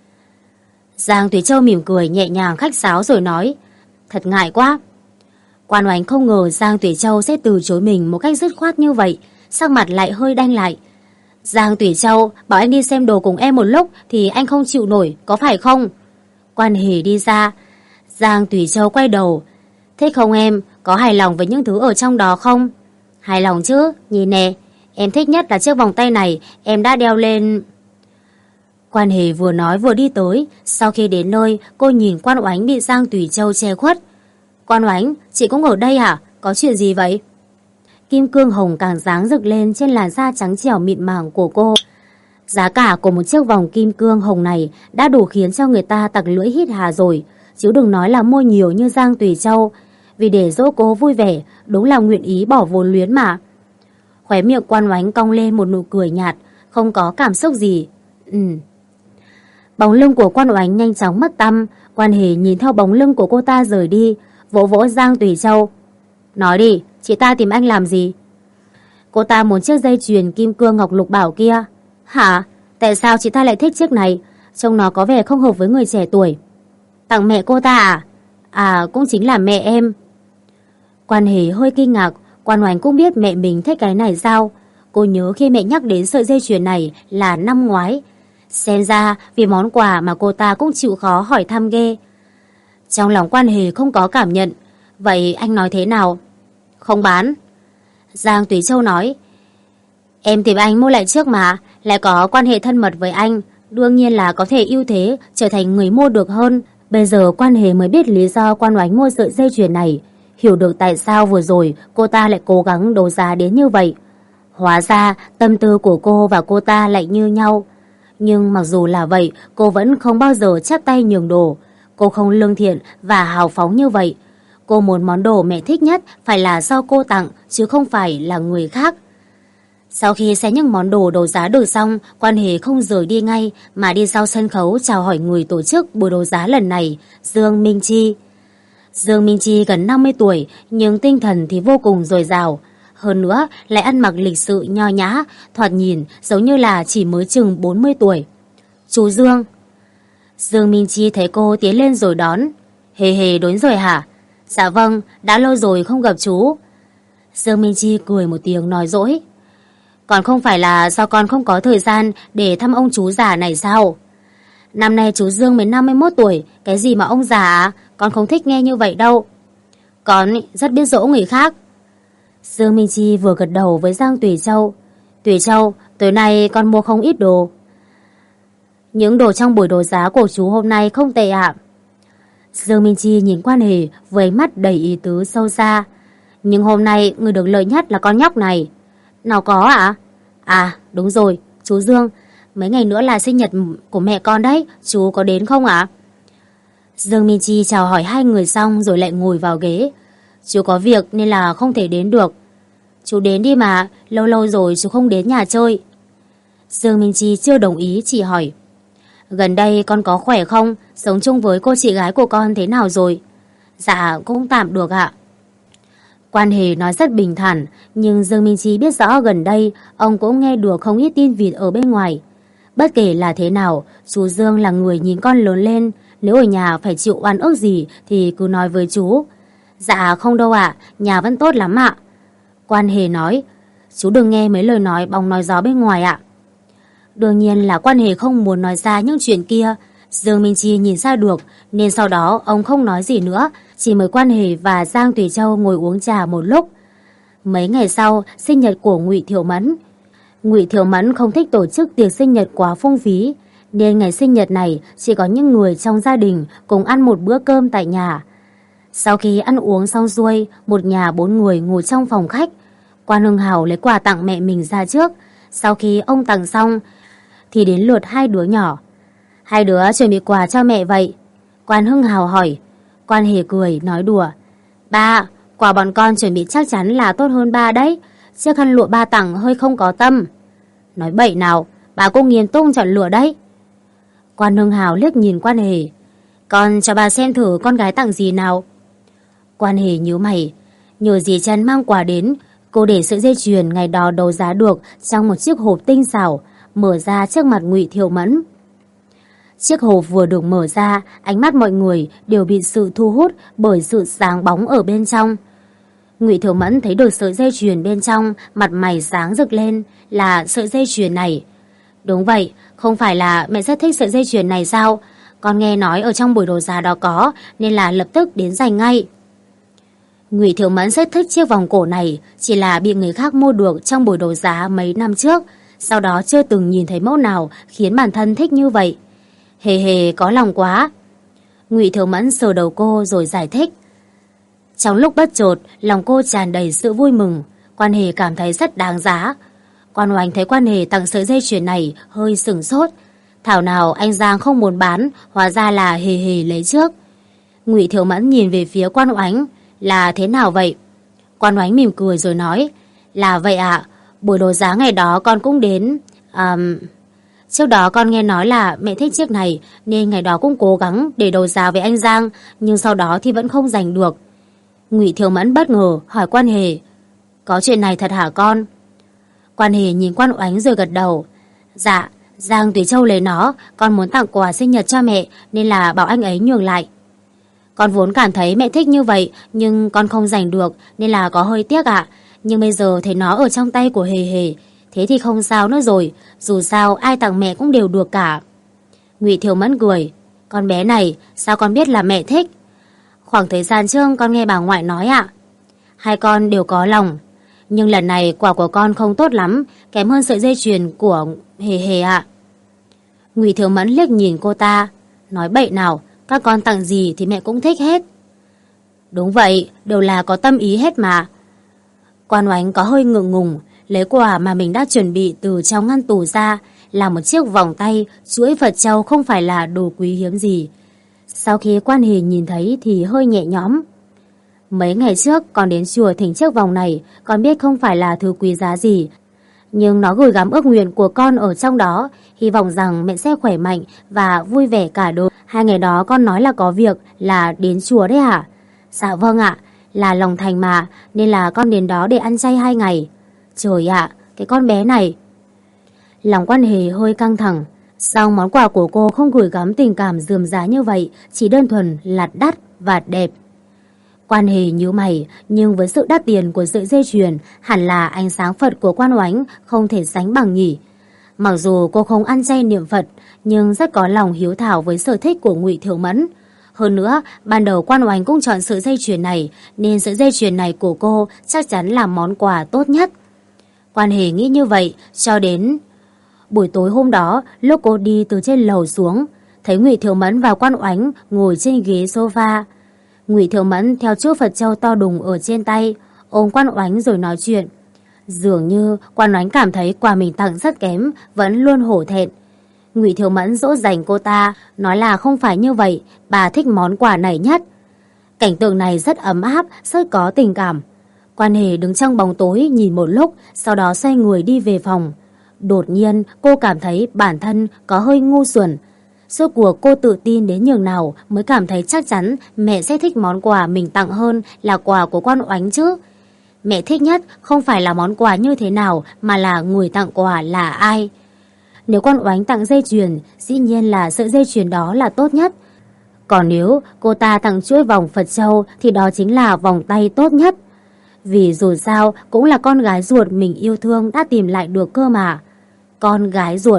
Giang Tùy Châu mỉm cười nhẹ nhàng khách sáo rồi nói, thật ngại quá. Quan Oánh không ngờ Giang Tùy Châu sẽ từ chối mình một cách dứt khoát như vậy, sắc mặt lại hơi đanh lại. Giang Tùy Châu bảo anh đi xem đồ cùng em một lúc thì anh không chịu nổi, có phải không? Quan Hề đi ra. Giang Tùy Châu quay đầu, thích không em? Có hài lòng với những thứ ở trong đó không? Hài lòng chứ, nhìn nè, em thích nhất là chiếc vòng tay này, em đã đeo lên... Quan Hề vừa nói vừa đi tới. Sau khi đến nơi, cô nhìn Quan Oánh bị Giang Tùy Châu che khuất. Quan Oánh, chị cũng ở đây hả? Có chuyện gì vậy? Kim cương hồng càng sáng rực lên trên làn da trắng trẻo mịn màng của cô. Giá cả của một chiếc vòng kim cương hồng này đã đủ khiến cho người ta tặc lưỡi hít hà rồi, chứ đừng nói là mua nhiều như Giang Tùy Châu. Vì để dỗ cô vui vẻ, đúng là nguyện ý bỏ vốn luyến mà. Khóe miệng Quan Oánh cong lên một nụ cười nhạt, không có cảm xúc gì. Ừ. Bóng lưng của Quan Oánh nhanh chóng mất tăm. Quan Hề nhìn theo bóng lưng của cô ta rời đi, vỗ vỗ Giang Tùy Châu. Nói đi, chị ta tìm anh làm gì? Cô ta muốn chiếc dây chuyền kim cương ngọc lục bảo kia. Hả? Tại sao chị ta lại thích chiếc này? Trông nó có vẻ không hợp với người trẻ tuổi. Tặng mẹ cô ta à? À, cũng chính là mẹ em. Quan Hề hơi kinh ngạc. Quan Oánh cũng biết mẹ mình thích cái này sao? Cô nhớ khi mẹ nhắc đến sợi dây chuyền này là năm ngoái. Xem ra vì món quà mà cô ta cũng chịu khó hỏi thăm ghê. Trong lòng Quan Hề không có cảm nhận. Vậy anh nói thế nào? Không bán. Giang Tùy Châu nói, em tìm anh mua lại trước mà, lại có quan hệ thân mật với anh, đương nhiên là có thể ưu thế trở thành người mua được hơn. Bây giờ Quan Hề mới biết lý do Quan Oánh mua sợi dây chuyền này, hiểu được tại sao vừa rồi cô ta lại cố gắng đấu giá đến như vậy. Hóa ra tâm tư của cô và cô ta lại như nhau. Nhưng mặc dù là vậy, cô vẫn không bao giờ chắp tay nhường đồ. Cô không lương thiện và hào phóng như vậy. Cô muốn món đồ mẹ thích nhất phải là do cô tặng, chứ không phải là người khác. Sau khi xem những món đồ đấu giá được xong, Quan Hề không rời đi ngay mà đi sau sân khấu chào hỏi người tổ chức buổi đấu giá lần này, Dương Minh Chi. Dương Minh Chi gần năm mươi tuổi nhưng tinh thần thì vô cùng dồi dào. Hơn nữa lại ăn mặc lịch sự nho nhã, thoạt nhìn giống như là chỉ mới chừng bốn mươi tuổi. Chú Dương. Dương Minh Chi thấy cô tiến lên rồi đón. Hề hề đến rồi hả? Dạ vâng, đã lâu rồi không gặp chú. Dương Minh Chi cười một tiếng nói dỗi. Còn không phải là do con không có thời gian để thăm ông chú già này sao? Năm nay chú Dương mới năm mươi mốt tuổi, cái gì mà ông già à? Con không thích nghe như vậy đâu. Con rất biết dỗ người khác. Dương Minh Chi vừa gật đầu với Giang Tùy Châu. Tùy Châu, tối nay con mua không ít đồ. Những đồ trong buổi đấu giá của chú hôm nay không tệ ạ. Dương Minh Chi nhìn Quan Hề với ánh mắt đầy ý tứ sâu xa. Nhưng hôm nay người được lợi nhất là con nhóc này. Nào có ạ? À? À đúng rồi, chú Dương, mấy ngày nữa là sinh nhật của mẹ con đấy, chú có đến không ạ? À? Dương Minh Chi chào hỏi hai người xong rồi lại ngồi vào ghế. Chú có việc nên là không thể đến được. Chú đến đi mà, lâu lâu rồi chú không đến nhà chơi. Dương Minh Chi chưa đồng ý, chỉ hỏi. Gần đây con có khỏe không? Sống chung với cô chị gái của con thế nào rồi? Dạ cũng tạm được ạ. Quan Hề nói rất bình thản, nhưng Dương Minh Chi biết rõ gần đây ông cũng nghe được không ít tin vịt ở bên ngoài. Bất kể là thế nào, chú Dương là người nhìn con lớn lên, nếu ở nhà phải chịu oan ức gì thì cứ nói với chú. Dạ không đâu ạ, nhà vẫn tốt lắm ạ. Quan Hề nói, chú đừng nghe mấy lời nói bóng nói gió bên ngoài ạ. Đương nhiên là Quan Hề không muốn nói ra những chuyện kia. Dương Minh Chi nhìn ra được, nên sau đó ông không nói gì nữa, chỉ mời Quan Hề và Giang Tùy Châu ngồi uống trà một lúc. Mấy ngày sau, sinh nhật của Ngụy Thiệu Mẫn. Ngụy Thiệu Mẫn không thích tổ chức tiệc sinh nhật quá phung phí, nên ngày sinh nhật này chỉ có những người trong gia đình cùng ăn một bữa cơm tại nhà. Sau khi ăn uống xong xuôi, một nhà bốn người ngồi trong phòng khách. Quan Hưng Hào lấy quà tặng mẹ mình ra trước, Sau khi ông tặng xong thì đến lượt hai đứa nhỏ. Hai đứa chuẩn bị quà cho mẹ vậy? Quan Hưng Hào hỏi. Quan Hề cười nói đùa. Ba, quà bọn con chuẩn bị chắc chắn là tốt hơn ba đấy. Chiếc khăn lụa ba tặng hơi không có tâm. Nói bậy nào, bà cũng nghiêm túc chọn lựa đấy. Quan Hưng Hào liếc nhìn Quan Hề. Con cho bà xem thử con gái tặng gì nào. Quan Hề nhíu mày. Nhờ dì Trân mang quà đến, cô để sợi dây chuyền ngày đó đấu giá được trong một chiếc hộp tinh xảo, mở ra trước mặt Ngụy Thiệu Mẫn. Chiếc hộp vừa được mở ra, ánh mắt mọi người đều bị sự thu hút bởi sự sáng bóng ở bên trong. Ngụy Thiệu Mẫn thấy được sợi dây chuyền bên trong, mặt mày sáng rực lên. Là sợi dây chuyền này. Đúng vậy, không phải là mẹ rất thích sợi dây chuyền này sao? Con nghe nói ở trong buổi đấu giá đó có, nên là lập tức đến giành ngay. Ngụy Thiệu Mẫn rất thích chiếc vòng cổ này, chỉ là bị người khác mua được trong buổi đấu giá mấy năm trước. Sau đó chưa từng nhìn thấy mẫu nào khiến bản thân thích như vậy. Hề hề có lòng quá. Ngụy Thiệu Mẫn sờ đầu cô rồi giải thích. Trong lúc bất chợt, lòng cô tràn đầy sự vui mừng. Quan Hề cảm thấy rất đáng giá. Quan Oánh thấy Quan Hề tặng sợi dây chuyền này hơi sửng sốt. Thảo nào anh Giang không muốn bán, hóa ra là Hề hề lấy trước. Ngụy Thiệu Mẫn nhìn về phía Quan Oánh. Là thế nào vậy? Quan Oánh mỉm cười rồi nói. Là vậy ạ, buổi đấu giá ngày đó con cũng đến. À, trước đó con nghe nói là mẹ thích chiếc này, nên ngày đó cũng cố gắng để đấu giá với anh Giang, nhưng sau đó thì vẫn không giành được. Ngụy Thiệu Mẫn bất ngờ hỏi Quan Hề. Có chuyện này thật hả con? Quan Hề nhìn Quan Oánh rồi gật đầu. Dạ, Giang Tùy Châu lấy nó, con muốn tặng quà sinh nhật cho mẹ nên là bảo anh ấy nhường lại. Con vốn cảm thấy mẹ thích như vậy, nhưng con không giành được nên là có hơi tiếc ạ. Nhưng bây giờ thấy nó ở trong tay của Hề hề, thế thì không sao nữa rồi, dù sao ai tặng mẹ cũng đều được cả. Ngụy Thiệu Mẫn cười. Con bé này, sao con biết là mẹ thích? Khoảng thời gian trước con nghe bà ngoại nói ạ. Hai con đều có lòng. Nhưng lần này quả của con không tốt lắm, kém hơn sợi dây chuyền của Hề hề ạ. Ngụy Thiệu Mẫn liếc nhìn cô ta. Nói bậy nào, các con tặng gì thì mẹ cũng thích hết. Đúng vậy, đều là có tâm ý hết mà. Quan Oánh có hơi ngượng ngùng, lấy quà mà mình đã chuẩn bị từ trong ngăn tủ ra, là một chiếc vòng tay, chuỗi Phật châu không phải là đồ quý hiếm gì. Sau khi Quan Hề nhìn thấy thì hơi nhẹ nhõm. Mấy ngày trước con đến chùa thỉnh chiếc vòng này, con biết không phải là thứ quý giá gì, nhưng nó gửi gắm ước nguyện của con ở trong đó, hy vọng rằng mẹ sẽ khỏe mạnh và vui vẻ cả đời. Hai ngày đó con nói là có việc là đến chùa đấy hả? Dạ vâng ạ, là lòng thành mà, nên là con đến đó để ăn chay hai ngày. Trời ạ, cái con bé này. Lòng Quan Hề hơi căng thẳng. Sao món quà của cô không gửi gắm tình cảm rườm rà như vậy, chỉ đơn thuần là đắt và đẹp. Quan Hề nhíu mày, nhưng với sự đắt tiền của sợi dây chuyền, hẳn là ánh sáng Phật của Quan Oánh không thể sánh bằng nhỉ. Mặc dù cô không ăn chay niệm Phật, nhưng rất có lòng hiếu thảo với sở thích của Ngụy Thiệu Mẫn. Hơn nữa, ban đầu Quan Oánh cũng chọn sợi dây chuyền này, nên sợi dây chuyền này của cô chắc chắn là món quà tốt nhất. Quan Hề nghĩ như vậy, cho đến buổi tối hôm đó, lúc cô đi từ trên lầu xuống, thấy Ngụy Thiệu Mẫn và Quan Oánh ngồi trên ghế sofa. Ngụy Thiệu Mẫn theo chuỗi Phật châu to đùng ở trên tay, ôm Quan Oánh rồi nói chuyện. Dường như Quan Oánh cảm thấy quà mình tặng rất kém, vẫn luôn hổ thẹn. Ngụy Thiệu Mẫn dỗ dành cô ta, nói là không phải như vậy, bà thích món quà này nhất. Cảnh tượng này rất ấm áp, rất có tình cảm. Quan Hề đứng trong bóng tối nhìn một lúc, sau đó xoay người đi về phòng. Đột nhiên cô cảm thấy bản thân có hơi ngu xuẩn. Suốt cuộc cô tự tin đến nhường nào mới cảm thấy chắc chắn mẹ sẽ thích món quà mình tặng hơn là quà của Quan Oánh chứ. Mẹ thích nhất không phải là món quà như thế nào, mà là người tặng quà là ai. Nếu Quan Oánh tặng dây chuyền, dĩ nhiên là sợi dây chuyền đó là tốt nhất. Còn nếu cô ta tặng chuỗi vòng Phật châu thì đó chính là vòng tay tốt nhất. Vì dù sao cũng là con gái ruột mình yêu thương đã tìm lại được cơ mà. Con gái ruột.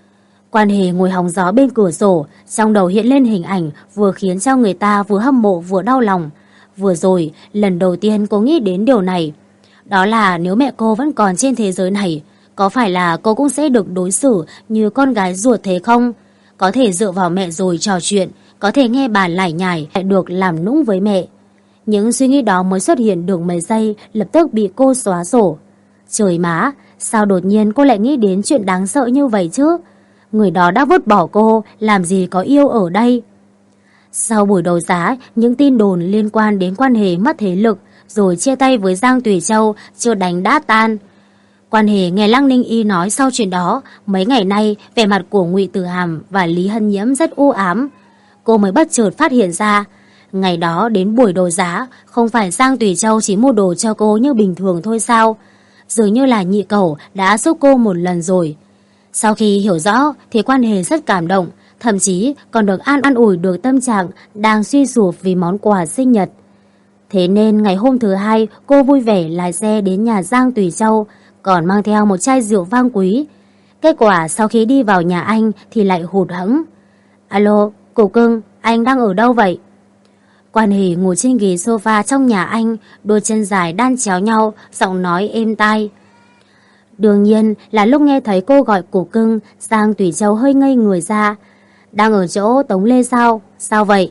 Quan Hề ngồi hóng gió bên cửa sổ, trong đầu hiện lên hình ảnh vừa khiến cho người ta vừa hâm mộ vừa đau lòng. Vừa rồi, lần đầu tiên cô nghĩ đến điều này. Đó là nếu mẹ cô vẫn còn trên thế giới này, có phải là cô cũng sẽ được đối xử như con gái ruột thế không? Có thể dựa vào mẹ rồi trò chuyện, có thể nghe bà lải nhải, lại được làm nũng với mẹ. Những suy nghĩ đó mới xuất hiện được mấy giây, lập tức bị cô xóa sổ. Trời má, sao đột nhiên cô lại nghĩ đến chuyện đáng sợ như vậy chứ? Người đó đã vứt bỏ cô, làm gì có yêu ở đây? Sau buổi đấu giá, những tin đồn liên quan đến quan hệ mất thế lực rồi chia tay với Giang Tùy Châu chưa đánh đã tan. Quan hệ nghe Lăng Ninh Y nói sau chuyện đó, mấy ngày nay vẻ mặt của Ngụy Tử Hàm và Lý Hân Nhiễm rất u ám. Cô mới bất chợt phát hiện ra, ngày đó đến buổi đấu giá, không phải Giang Tùy Châu chỉ mua đồ cho cô như bình thường thôi sao? Dường như là nhị cẩu đã giúp cô một lần rồi. Sau khi hiểu rõ thì quan hệ rất cảm động, thậm chí còn được an an ủi được tâm trạng đang suy sụp vì món quà sinh nhật. Thế nên ngày hôm thứ hai, cô vui vẻ lái xe đến nhà Giang Tùy Châu, còn mang theo một chai rượu vang quý. Kết quả sau khi đi vào nhà anh thì lại hụt hẫng. Alo, Cục Cưng, anh đang ở đâu vậy? Quan Hỷ ngồi trên ghế sofa trong nhà anh, đôi chân dài đan chéo nhau, giọng nói êm tai. Đương nhiên là lúc nghe thấy cô gọi Cục Cưng, Giang Tùy Châu hơi ngây người ra. Đang ở chỗ Tống Lê sao? Sao vậy?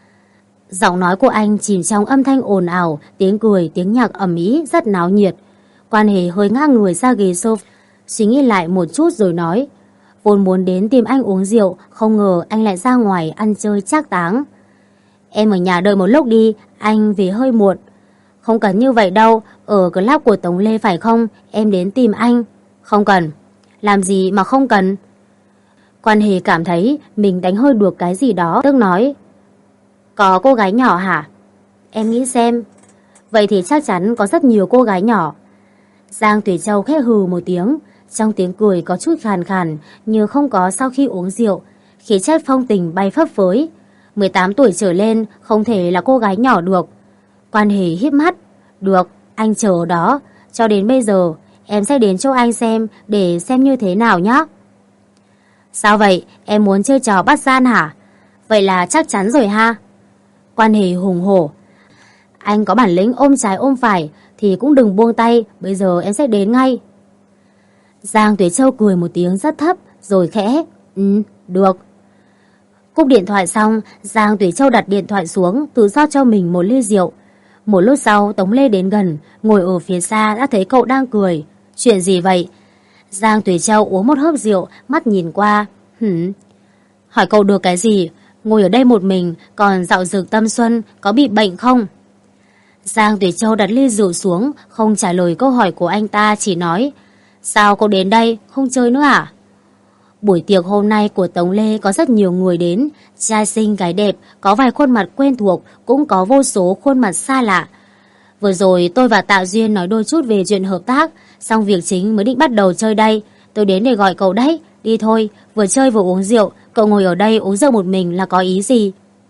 Giọng nói của anh chìm trong âm thanh ồn ào, tiếng cười, tiếng nhạc ầm ĩ rất náo nhiệt. Quan Hề hơi ngã người ra ghế sofa, suy nghĩ lại một chút rồi nói. Vốn muốn đến tìm anh uống rượu, không ngờ anh lại ra ngoài ăn chơi trác táng. Em ở nhà đợi một lúc đi, anh về hơi muộn. Không cần như vậy đâu, ở club của Tống Lê phải không? Em đến tìm anh. Không cần. Làm gì mà không cần? Quan Hề cảm thấy mình đánh hơi được cái gì đó, tức nói. Có cô gái nhỏ hả? Em nghĩ xem. Vậy thì chắc chắn có rất nhiều cô gái nhỏ. Giang Tùy Châu khẽ hừ một tiếng, trong tiếng cười có chút khàn khàn như không có sau khi uống rượu, khí chất phong tình bay phấp phới. mười tám tuổi trở lên không thể là cô gái nhỏ được. Quan Hề híp mắt. Được, anh chờ ở đó. Cho đến bây giờ em sẽ đến chỗ anh xem để xem như thế nào nhé. Sao vậy? Em muốn chơi trò bắt gian hả? Vậy là chắc chắn rồi ha. Quan Hề hùng hổ. Anh có bản lĩnh ôm trái ôm phải thì cũng đừng buông tay, bây giờ em sẽ đến ngay. Giang Tuế Châu cười một tiếng rất thấp rồi khẽ. Ừ, được. Cúp điện thoại xong, Giang Tuế Châu đặt điện thoại xuống, tự rót cho mình một ly rượu. Một lúc sau Tống Lê đến gần, ngồi ở phía xa đã thấy cậu đang cười. Chuyện gì vậy? Giang Tuế Châu uống một hớp rượu, mắt nhìn qua. Hửm? Hỏi cậu được cái gì? Ngồi ở đây một mình, còn dạo dược tâm xuân, có bị bệnh không? Giang Tuế Châu đặt ly rượu xuống, không trả lời câu hỏi của anh ta, chỉ nói. Sao cậu đến đây, không chơi nữa à? Buổi tiệc hôm nay của Tống Lê có rất nhiều người đến, trai xinh gái đẹp, có vài khuôn mặt quen thuộc, cũng có vô số khuôn mặt xa lạ. Vừa rồi tôi và Tạ Duyên nói đôi chút về chuyện hợp tác, xong việc chính mới định bắt đầu chơi đây. Tôi đến để gọi cậu đấy, đi thôi, vừa chơi vừa uống rượu, cậu ngồi ở đây uống rượu một mình là có ý gì?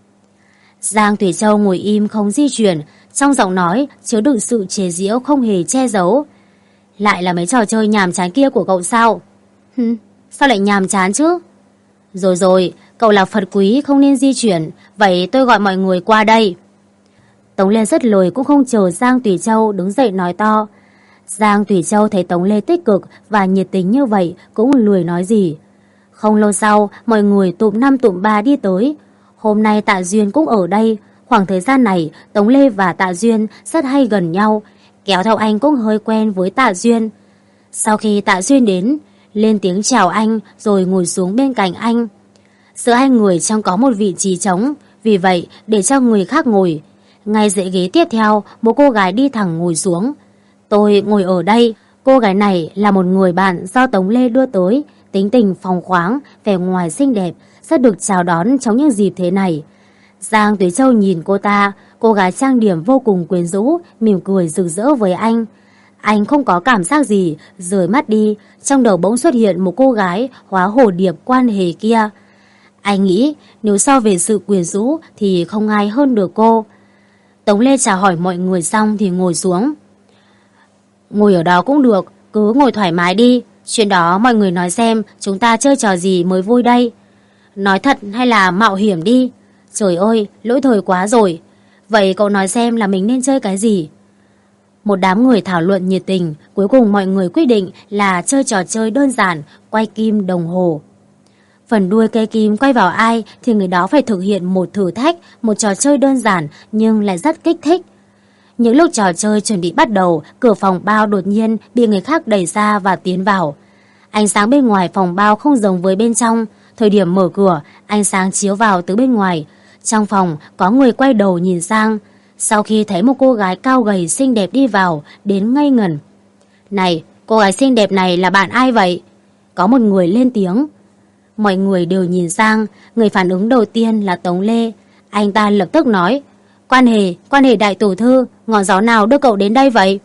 Giang Thủy Châu ngồi im không di chuyển, trong giọng nói chứa đựng sự chế giễu không hề che giấu. Lại là mấy trò chơi nhàm chán kia của cậu sao? Hừ, sao lại nhàm chán chứ? Rồi rồi, cậu là Phật quý không nên di chuyển, vậy tôi gọi mọi người qua đây. Tống Lê rất lười cũng không chờ Giang Thủy Châu đứng dậy nói to. Giang Thủy Châu thấy Tống Lê tích cực và nhiệt tình như vậy cũng lười nói gì. Không lâu sau, mọi người tụm năm tụm ba đi tới. Hôm nay Tạ Duyên cũng ở đây. Khoảng thời gian này, Tống Lê và Tạ Duyên rất hay gần nhau. Kéo theo anh cũng hơi quen với Tạ Duyên. Sau khi Tạ Duyên đến, lên tiếng chào anh rồi ngồi xuống bên cạnh anh. Giữa hai người trong có một vị trí trống, vì vậy để cho người khác ngồi. Ngay dãy ghế tiếp theo, một cô gái đi thẳng ngồi xuống. Tôi ngồi ở đây. Cô gái này là một người bạn do Tống Lê đưa tới, tính tình phóng khoáng, vẻ ngoài xinh đẹp, rất được chào đón trong những dịp thế này. Giang Tuế Châu nhìn cô ta, cô gái trang điểm vô cùng quyến rũ, mỉm cười rực rỡ với anh. Anh không có cảm giác gì, rời mắt đi, trong đầu bỗng xuất hiện một cô gái hóa hồ điệp Quan Hề kia. Anh nghĩ nếu so về sự quyến rũ thì không ai hơn được cô. Tống Lê chào hỏi mọi người xong thì ngồi xuống. Ngồi ở đó cũng được, cứ ngồi thoải mái đi. Chuyện đó mọi người nói xem chúng ta chơi trò gì mới vui đây. Nói thật hay là mạo hiểm đi? Trời ơi, lỗi thời quá rồi. Vậy cậu nói xem là mình nên chơi cái gì? Một đám người thảo luận nhiệt tình, cuối cùng mọi người quyết định là chơi trò chơi đơn giản, quay kim đồng hồ. Phần đuôi cây kim quay vào ai thì người đó phải thực hiện một thử thách, một trò chơi đơn giản nhưng lại rất kích thích. Những lúc trò chơi chuẩn bị bắt đầu, cửa phòng bao đột nhiên bị người khác đẩy ra và tiến vào. Ánh sáng bên ngoài phòng bao không giống với bên trong. Thời điểm mở cửa, ánh sáng chiếu vào từ bên ngoài. Trong phòng có người quay đầu nhìn sang. Sau khi thấy một cô gái cao gầy xinh đẹp đi vào, đến ngây ngẩn. Này, cô gái xinh đẹp này là bạn ai vậy? Có một người lên tiếng. Mọi người đều nhìn sang. Người phản ứng đầu tiên là Tống Lê. Anh ta lập tức nói: Quan Hề, Quan Hề đại tiểu thư, ngọn gió nào đưa cậu đến đây vậy?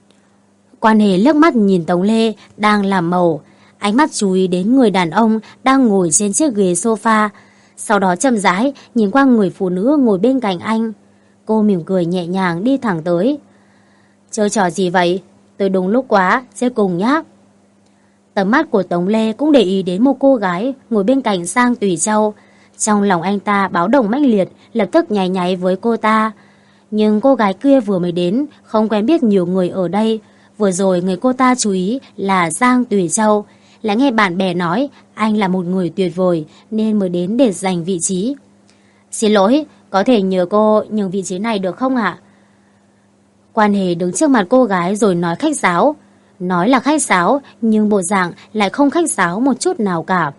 Quan Hề liếc mắt nhìn Tống Lê đang làm màu, ánh mắt chú ý đến người đàn ông đang ngồi trên chiếc ghế sofa, sau đó chậm rãi nhìn qua người phụ nữ ngồi bên cạnh anh. Cô mỉm cười nhẹ nhàng đi thẳng tới. Chơi trò gì vậy? Tới đúng lúc quá, chơi cùng nhá. Tầm mắt của Tống Lê cũng để ý đến một cô gái ngồi bên cạnh Giang Tùy Châu. Trong lòng anh ta báo động mãnh liệt, lập tức nháy nháy với cô ta. Nhưng cô gái kia vừa mới đến, không quen biết nhiều người ở đây. Vừa rồi người cô ta chú ý là Giang Tùy Châu. Lại nghe bạn bè nói anh là một người tuyệt vời nên mới đến để giành vị trí. Xin lỗi, có thể nhờ cô nhường vị trí này được không ạ? Quan Hề đứng trước mặt cô gái rồi nói khách sáo. Nói là khách sáo nhưng bộ dạng lại không khách sáo một chút nào cả.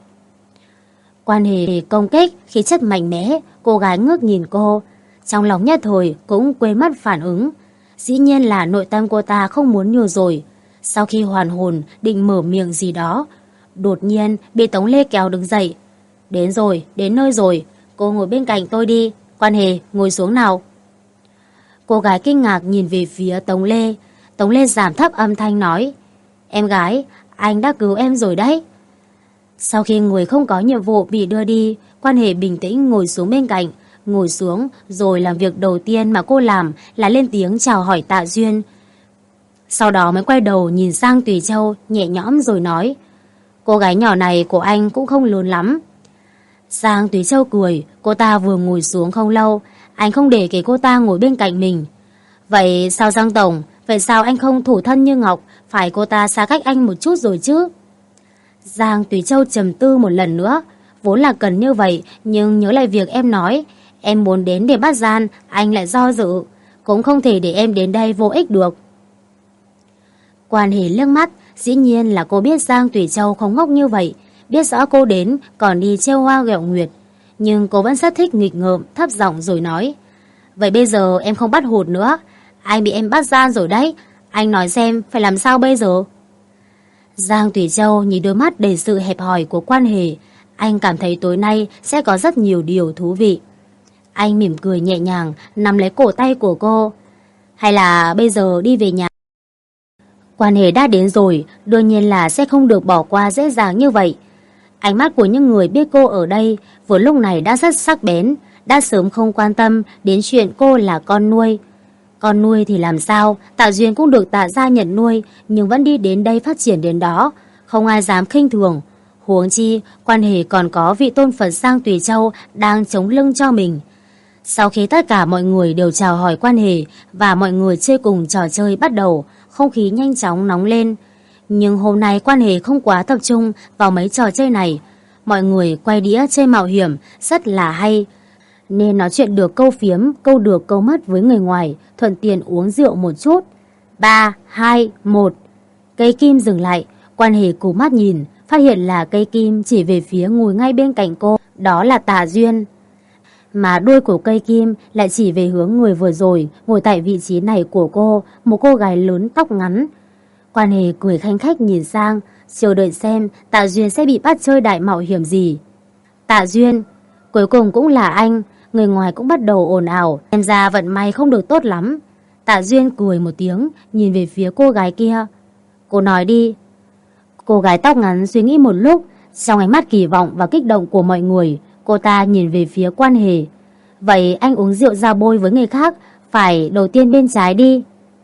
Quan Hề công kích, khí chất mạnh mẽ. Cô gái ngước nhìn cô, trong lòng nhất thời cũng quên mất phản ứng. Dĩ nhiên là nội tâm cô ta không muốn nhường rồi. Sau khi hoàn hồn định mở miệng gì đó, đột nhiên bị Tống Lê kéo đứng dậy. Đến rồi, đến nơi rồi, cô ngồi bên cạnh tôi đi. Quan Hề, ngồi xuống nào. Cô gái kinh ngạc nhìn về phía Tống Lê. Tống Lê giảm thấp âm thanh nói: Em gái, anh đã cứu em rồi đấy. Sau khi người không có nhiệm vụ bị đưa đi, Quan Hề bình tĩnh ngồi xuống bên cạnh. Ngồi xuống rồi làm việc đầu tiên mà cô làm là lên tiếng chào hỏi Tạ Duyên. Sau đó mới quay đầu nhìn sang Tùy Châu, nhẹ nhõm rồi nói: Cô gái nhỏ này của anh cũng không lớn lắm. Giang Tùy Châu cười, cô ta vừa ngồi xuống không lâu, anh không để cái cô ta ngồi bên cạnh mình. Vậy sao Giang Tổng, vậy sao anh không thủ thân như Ngọc, phải cô ta xa cách anh một chút rồi chứ? Giang Tùy Châu trầm tư một lần nữa, vốn là cần như vậy, nhưng nhớ lại việc em nói, em muốn đến để bắt gian, anh lại do dự, cũng không thể để em đến đây vô ích được. Quan Hề liếc mắt, dĩ nhiên là cô biết Giang Tùy Châu không ngốc như vậy, biết rõ cô đến còn đi trêu hoa ghẹo nguyệt, nhưng cô vẫn rất thích nghịch ngợm, thấp giọng rồi nói: Vậy bây giờ em không bắt hụt nữa, anh bị em bắt gian rồi đấy, anh nói xem phải làm sao bây giờ? Giang Tùy Châu nhìn đôi mắt đầy sự hẹp hòi của Quan Hề, anh cảm thấy tối nay sẽ có rất nhiều điều thú vị. Anh mỉm cười nhẹ nhàng, nắm lấy cổ tay của cô. Hay là bây giờ đi về nhà? Quan Hề đã đến rồi, đương nhiên là sẽ không được bỏ qua dễ dàng như vậy. Ánh mắt của những người biết cô ở đây vừa lúc này đã rất sắc bén, đã sớm không quan tâm đến chuyện cô là con nuôi. Con nuôi thì làm sao, Tạ Duyên cũng được Tạ gia nhận nuôi, nhưng vẫn đi đến đây phát triển đến đó, không ai dám khinh thường. Huống chi, Quan Hề còn có vị tôn Phật Giang Tùy Châu đang chống lưng cho mình. Sau khi tất cả mọi người đều chào hỏi Quan Hề và mọi người chơi cùng trò chơi bắt đầu, không khí nhanh chóng nóng lên. Nhưng hôm nay Quan Hề không quá tập trung vào mấy trò chơi này. Mọi người quay đĩa chơi mạo hiểm rất là hay, nên nói chuyện được câu phiếm, câu được câu mất với người ngoài, thuận tiện uống rượu một chút. Ba, hai, một. Cây kim dừng lại, Quan Hề cúi mắt nhìn, phát hiện là cây kim chỉ về phía ngồi ngay bên cạnh cô, đó là Tạ Duyên. Mà đuôi của cây kim lại chỉ về hướng người vừa rồi ngồi tại vị trí này của cô, một cô gái lớn tóc ngắn. Quan Hề cười khanh khách nhìn sang, chờ đợi xem Tạ Duyên sẽ bị bắt chơi đại mạo hiểm gì. Tạ Duyên, cuối cùng cũng là anh. Người ngoài cũng bắt đầu ồn ào, xem ra vận may không được tốt lắm. Tạ Duyên cười một tiếng, nhìn về phía cô gái kia. Cô nói đi. Cô gái tóc ngắn suy nghĩ một lúc, trong ánh mắt kỳ vọng và kích động của mọi người, cô ta nhìn về phía Quan Hề. Vậy anh uống rượu ra bôi với người khác, phải đầu tiên bên trái đi.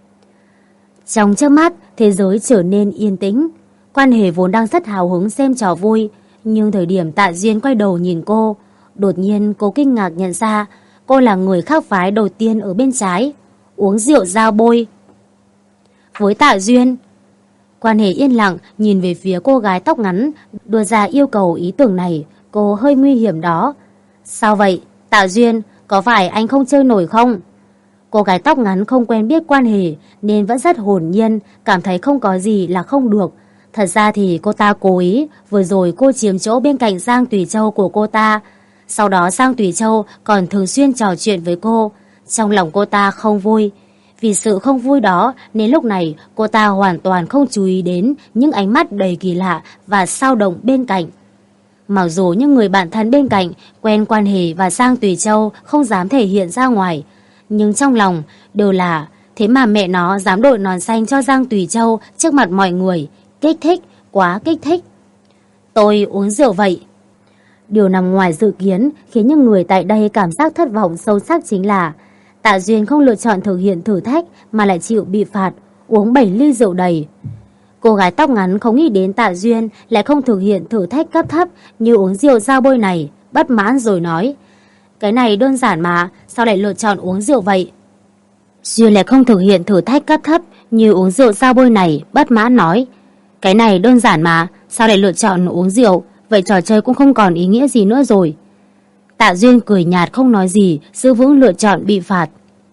Trong chớp mắt, thế giới trở nên yên tĩnh. Quan Hề vốn đang rất hào hứng xem trò vui, nhưng thời điểm Tạ Duyên quay đầu nhìn cô, đột nhiên cô kinh ngạc nhận ra cô là người khác phái đầu tiên ở bên trái, uống rượu ra bôi với Tạ Duyên. Quan Hề yên lặng nhìn về phía cô gái tóc ngắn, đưa ra yêu cầu ý tưởng này, cô hơi nguy hiểm đó. Sao vậy? Tạ Duyên, có phải anh không chơi nổi không? Cô gái tóc ngắn không quen biết quan hệ nên vẫn rất hồn nhiên, cảm thấy không có gì là không được. Thật ra thì cô ta cố ý, vừa rồi cô chiếm chỗ bên cạnh Giang Tùy Châu của cô ta. Sau đó Giang Tùy Châu còn thường xuyên trò chuyện với cô. Trong lòng cô ta không vui. Vì sự không vui đó nên lúc này cô ta hoàn toàn không chú ý đến những ánh mắt đầy kỳ lạ và xao động bên cạnh. Mặc dù những người bạn thân bên cạnh quen quan hệ và Giang Tùy Châu không dám thể hiện ra ngoài, nhưng trong lòng đều là thế mà mẹ nó dám đội nón xanh cho Giang Tùy Châu trước mặt mọi người. Kích thích, quá kích thích. Tôi uống rượu vậy. Điều nằm ngoài dự kiến khiến những người tại đây cảm giác thất vọng sâu sắc chính là Tạ Duyên không lựa chọn thực hiện thử thách mà lại chịu bị phạt, uống bảy ly rượu đầy. Cô gái tóc ngắn không nghĩ đến Tạ Duyên lại không thực hiện thử thách cấp thấp như uống rượu dao bôi này, bất mãn rồi nói: cái này đơn giản mà, sao lại lựa chọn uống rượu vậy? Duyên lại không thực hiện thử thách cấp thấp như uống rượu dao bôi này, bất mãn nói: cái này đơn giản mà, sao lại lựa chọn uống rượu? Vậy trò chơi cũng không còn ý nghĩa gì nữa rồi. Tạ Duyên cười nhạt không nói gì, giữ vững lựa chọn bị phạt.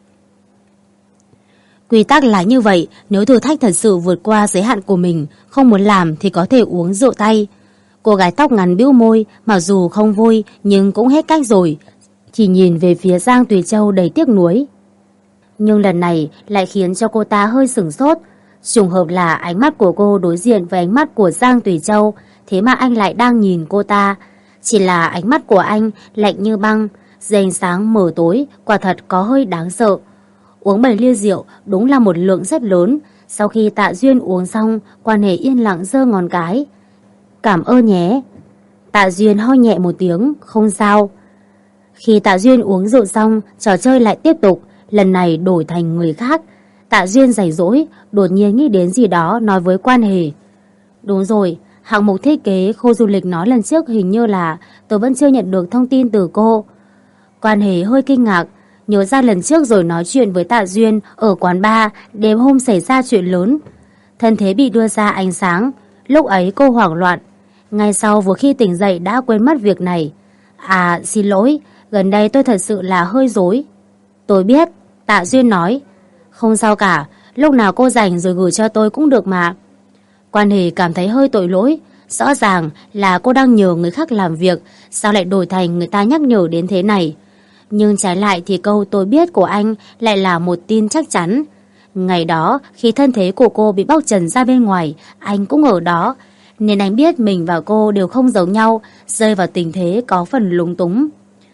Quy tắc là như vậy, nếu thử thách thật sự vượt qua giới hạn của mình, không muốn làm thì có thể uống rượu tay. Cô gái tóc ngắn bĩu môi, mặc dù không vui nhưng cũng hết cách rồi, chỉ nhìn về phía Giang Tùy Châu đầy tiếc nuối. Nhưng lần này lại khiến cho cô ta hơi sửng sốt. Trùng hợp là ánh mắt của cô đối diện với ánh mắt của Giang Tùy Châu, thế mà anh lại đang nhìn cô ta. Chỉ là ánh mắt của anh lạnh như băng, dưới ánh sáng mờ tối, quả thật có hơi đáng sợ. Uống bảy ly rượu đúng là một lượng rất lớn. Sau khi Tạ Duyên uống xong, quan hệ yên lặng giơ ngón cái. Cảm ơn nhé. Tạ Duyên ho nhẹ một tiếng, không sao. Khi Tạ Duyên uống rượu xong, trò chơi lại tiếp tục, lần này đổi thành người khác. Tạ Duyên rảnh rỗi, đột nhiên nghĩ đến gì đó nói với quan hệ. Đúng rồi, hạng mục thiết kế khu du lịch nói lần trước hình như là tôi vẫn chưa nhận được thông tin từ cô. Quan hệ hơi kinh ngạc, nhớ ra lần trước rồi nói chuyện với Tạ Duyên ở quán bar đêm hôm xảy ra chuyện lớn. Thân thế bị đưa ra ánh sáng, lúc ấy cô hoảng loạn. Ngay sau vừa khi tỉnh dậy đã quên mất việc này. À xin lỗi, gần đây tôi thật sự là hơi rối. Tôi biết, Tạ Duyên nói. Không sao cả, lúc nào cô rảnh rồi gửi cho tôi cũng được mà. Quan hệ cảm thấy hơi tội lỗi. Rõ ràng là cô đang nhờ người khác làm việc, sao lại đổi thành người ta nhắc nhở đến thế này. Nhưng trái lại thì câu tôi biết của anh lại là một tin chắc chắn. Ngày đó khi thân thế của cô bị bóc trần ra bên ngoài, anh cũng ở đó. Nên anh biết mình và cô đều không giống nhau, rơi vào tình thế có phần lúng túng.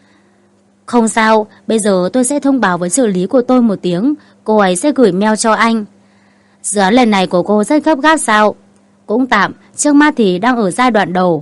Không sao, bây giờ tôi sẽ thông báo với trợ lý của tôi một tiếng, cô ấy sẽ gửi mail cho anh. Dự án lần này của cô rất gấp gáp sao? Cũng tạm, trước mắt thì đang ở giai đoạn đầu.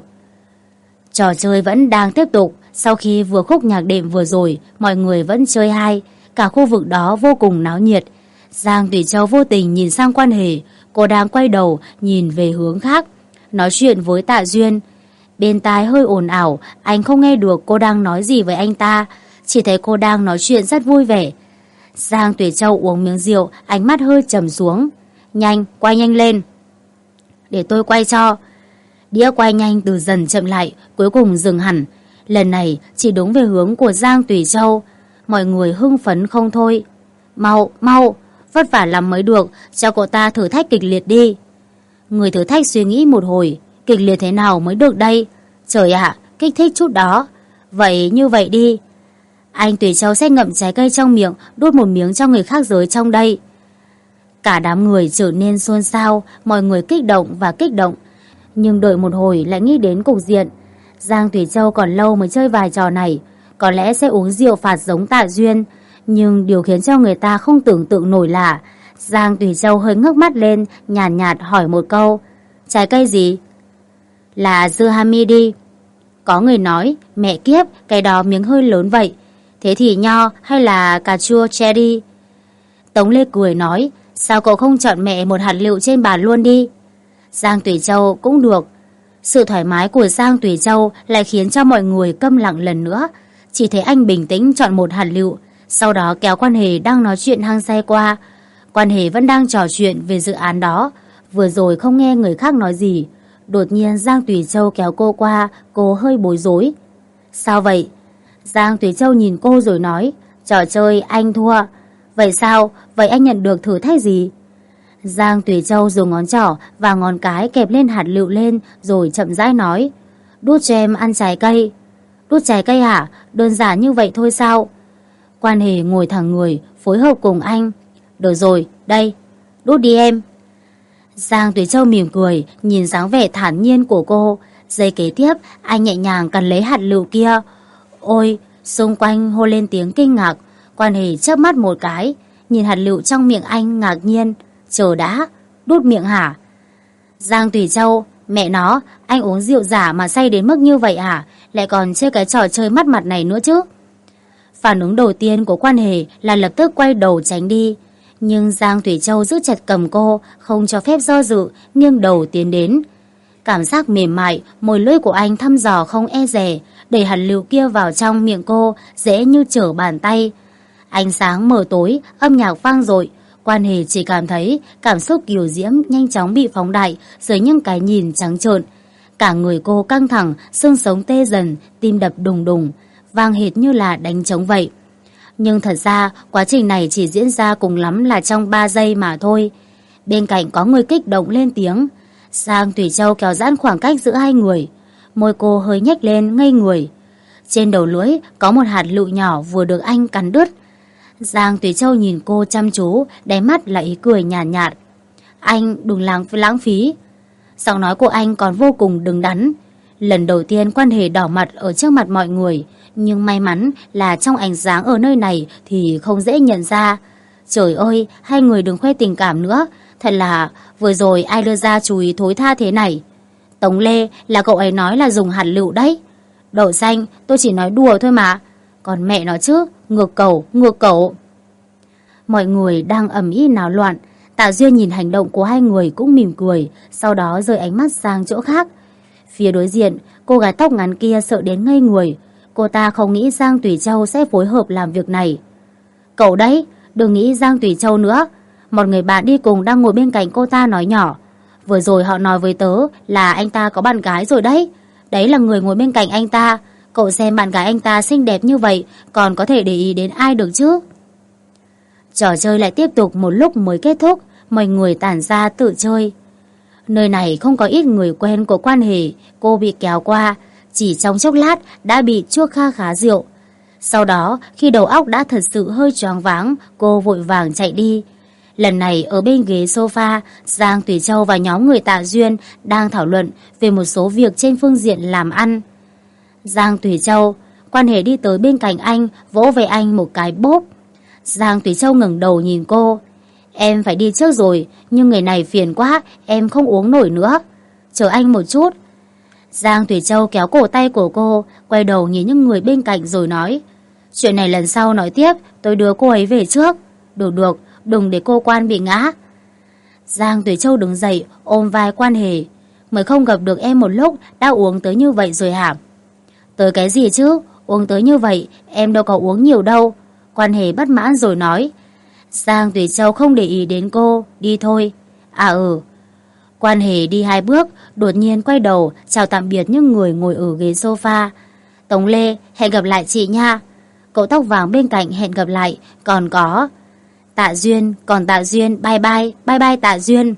Trò chơi vẫn đang tiếp tục. Sau khi vừa khúc nhạc đệm vừa rồi, mọi người vẫn chơi hay. Cả khu vực đó vô cùng náo nhiệt. Giang Tùy Châu vô tình nhìn sang quan hệ. Cô đang quay đầu nhìn về hướng khác, nói chuyện với Tạ Duyên. Bên tai hơi ồn ào, anh không nghe được cô đang nói gì với anh ta, chỉ thấy cô đang nói chuyện rất vui vẻ. Giang Tùy Châu uống miếng rượu, ánh mắt hơi trầm xuống. Nhanh, quay nhanh lên. Để tôi quay cho. Đĩa quay nhanh từ dần chậm lại, cuối cùng dừng hẳn. Lần này chỉ đúng về hướng của Giang Tùy Châu. Mọi người hưng phấn không thôi. Mau, mau, vất vả lắm mới được, cho cô ta thử thách kịch liệt đi. Người thử thách suy nghĩ một hồi, kịch liệt thế nào mới được đây? Trời ạ, kích thích chút đó. Vậy như vậy đi. Anh Tùy Châu sẽ ngậm trái cây trong miệng, đút một miếng cho người khác giới trong đây. Cả đám người trở nên xôn xao, mọi người kích động và kích động. Nhưng đợi một hồi lại nghĩ đến cục diện. Giang Tùy Châu còn lâu mới chơi vài trò này, có lẽ sẽ uống rượu phạt giống Tạ Duyên. Nhưng điều khiến cho người ta không tưởng tượng nổi là Giang Tùy Châu hơi ngước mắt lên, nhàn nhạt, nhạt hỏi một câu. Trái cây gì? Là dưa hami đi. Có người nói, mẹ kiếp, cái đó miếng hơi lớn vậy. Thế thì nho hay là cà chua cherry? Tống Lê cười nói, sao cậu không chọn mẹ một hạt lựu trên bàn luôn đi? Giang Tùy Châu cũng được. Sự thoải mái của Giang Tùy Châu lại khiến cho mọi người câm lặng lần nữa. Chỉ thấy anh bình tĩnh chọn một hạt lựu, sau đó kéo quan hệ đang nói chuyện hăng say qua. Quan hệ vẫn đang trò chuyện về dự án đó, vừa rồi không nghe người khác nói gì. Đột nhiên Giang Tùy Châu kéo cô qua, cô hơi bối rối. Sao vậy? Giang Tùy Châu nhìn cô rồi nói, trò chơi anh thua. Vậy sao? Vậy anh nhận được thử thách gì? Giang Tùy Châu dùng ngón trỏ và ngón cái kẹp lên hạt lựu lên rồi chậm rãi nói. Đút cho em ăn trái cây. Đút trái cây hả? Đơn giản như vậy thôi sao? Quan Hề ngồi thẳng người, phối hợp cùng anh. Được rồi, đây, đút đi em. Giang Tùy Châu mỉm cười, nhìn dáng vẻ thản nhiên của cô. Giây kế tiếp, anh nhẹ nhàng cầm lấy hạt lựu kia. Ôi, xung quanh hô lên tiếng kinh ngạc. Quan Hề chớp mắt một cái, nhìn hạt lựu trong miệng anh ngạc nhiên. Chờ đã, đút miệng hả? Giang Tùy Châu, mẹ nó, anh uống rượu giả mà say đến mức như vậy hả? Lại còn chơi cái trò chơi mắt mặt này nữa chứ? Phản ứng đầu tiên của Quan Hề là lập tức quay đầu tránh đi. Nhưng Giang Thủy Châu giữ chặt cầm cô, không cho phép do dự, nghiêng đầu tiến đến. Cảm giác mềm mại, môi lưỡi của anh thăm dò không e dè, đẩy hạt lựu kia vào trong miệng cô, dễ như trở bàn tay. Ánh sáng mờ tối, âm nhạc vang dội. Quan Hề chỉ cảm thấy cảm xúc kiều diễm nhanh chóng bị phóng đại dưới những cái nhìn trắng trợn. Cả người cô căng thẳng, xương sống tê dần, tim đập đùng đùng, vang hệt như là đánh trống vậy. Nhưng thật ra quá trình này chỉ diễn ra cùng lắm là trong ba giây mà thôi. Bên cạnh có người kích động lên tiếng. Giang Thủy Châu kéo giãn khoảng cách giữa hai người. Môi cô hơi nhếch lên ngây người. Trên đầu lưỡi có một hạt lựu nhỏ vừa được anh cắn đứt. Giang Thủy Châu nhìn cô chăm chú, đáy mắt là ý cười nhàn nhạt, nhạt. Anh đừng lãng, lãng phí. Giọng nói của anh còn vô cùng đứng đắn. Lần đầu tiên Quan Hề đỏ mặt ở trước mặt mọi người, nhưng may mắn là trong ánh sáng ở nơi này thì không dễ nhận ra. Trời ơi, hai người đừng khoe tình cảm nữa. Thật là vừa rồi ai đưa ra chú ý thối tha thế này? Tống Lê, là cậu ấy nói là dùng hạt lựu đấy. Đậu xanh, tôi chỉ nói đùa thôi mà. Còn mẹ nó chứ, ngược cẩu, ngược cẩu. Mọi người đang ầm ĩ náo loạn. Tạ Duyên nhìn hành động của hai người cũng mỉm cười, sau đó rời ánh mắt sang chỗ khác. Phía đối diện, cô gái tóc ngắn kia sợ đến ngây người. Cô ta không nghĩ Giang Thủy Châu sẽ phối hợp làm việc này. Cậu đấy, đừng nghĩ Giang Thủy Châu nữa. Một người bạn đi cùng đang ngồi bên cạnh cô ta nói nhỏ. Vừa rồi họ nói với tớ là anh ta có bạn gái rồi đấy. Đấy là người ngồi bên cạnh anh ta. Cậu xem bạn gái anh ta xinh đẹp như vậy, còn có thể để ý đến ai được chứ? Trò chơi lại tiếp tục một lúc mới kết thúc, mọi người tản ra tự chơi. Nơi này không có ít người quen của Quan Hề, cô bị kéo qua, chỉ trong chốc lát đã bị chuốc kha khá rượu. Sau đó, khi đầu óc đã thật sự hơi choáng váng, cô vội vàng chạy đi. Lần này ở bên ghế sofa, Giang Thủy Châu và nhóm người Tạ Duyên đang thảo luận về một số việc trên phương diện làm ăn. Giang Thủy Châu, Quan Hề đi tới bên cạnh anh, vỗ về anh một cái bốp. Giang Thủy Châu ngẩng đầu nhìn cô. Em phải đi trước rồi, nhưng người này phiền quá, em không uống nổi nữa. Chờ anh một chút. Giang Thủy Châu kéo cổ tay của cô, quay đầu nhìn những người bên cạnh rồi nói. Chuyện này lần sau nói tiếp, tôi đưa cô ấy về trước. Được được, đừng để cô Quan bị ngã. Giang Thủy Châu đứng dậy, ôm vai Quan Hề. Mới không gặp được em một lúc, đã uống tới như vậy rồi hả? Tới cái gì chứ, uống tới như vậy, em đâu có uống nhiều đâu. Quan Hề bất mãn rồi nói. Giang Thủy Châu không để ý đến cô, đi thôi. À ừ. Quan Hề đi hai bước, đột nhiên quay đầu, chào tạm biệt những người ngồi ở ghế sofa. Tống Lê, hẹn gặp lại chị nha. Cậu tóc vàng bên cạnh hẹn gặp lại, còn có Tạ Duyên, còn Tạ Duyên, bye bye, bye bye Tạ Duyên.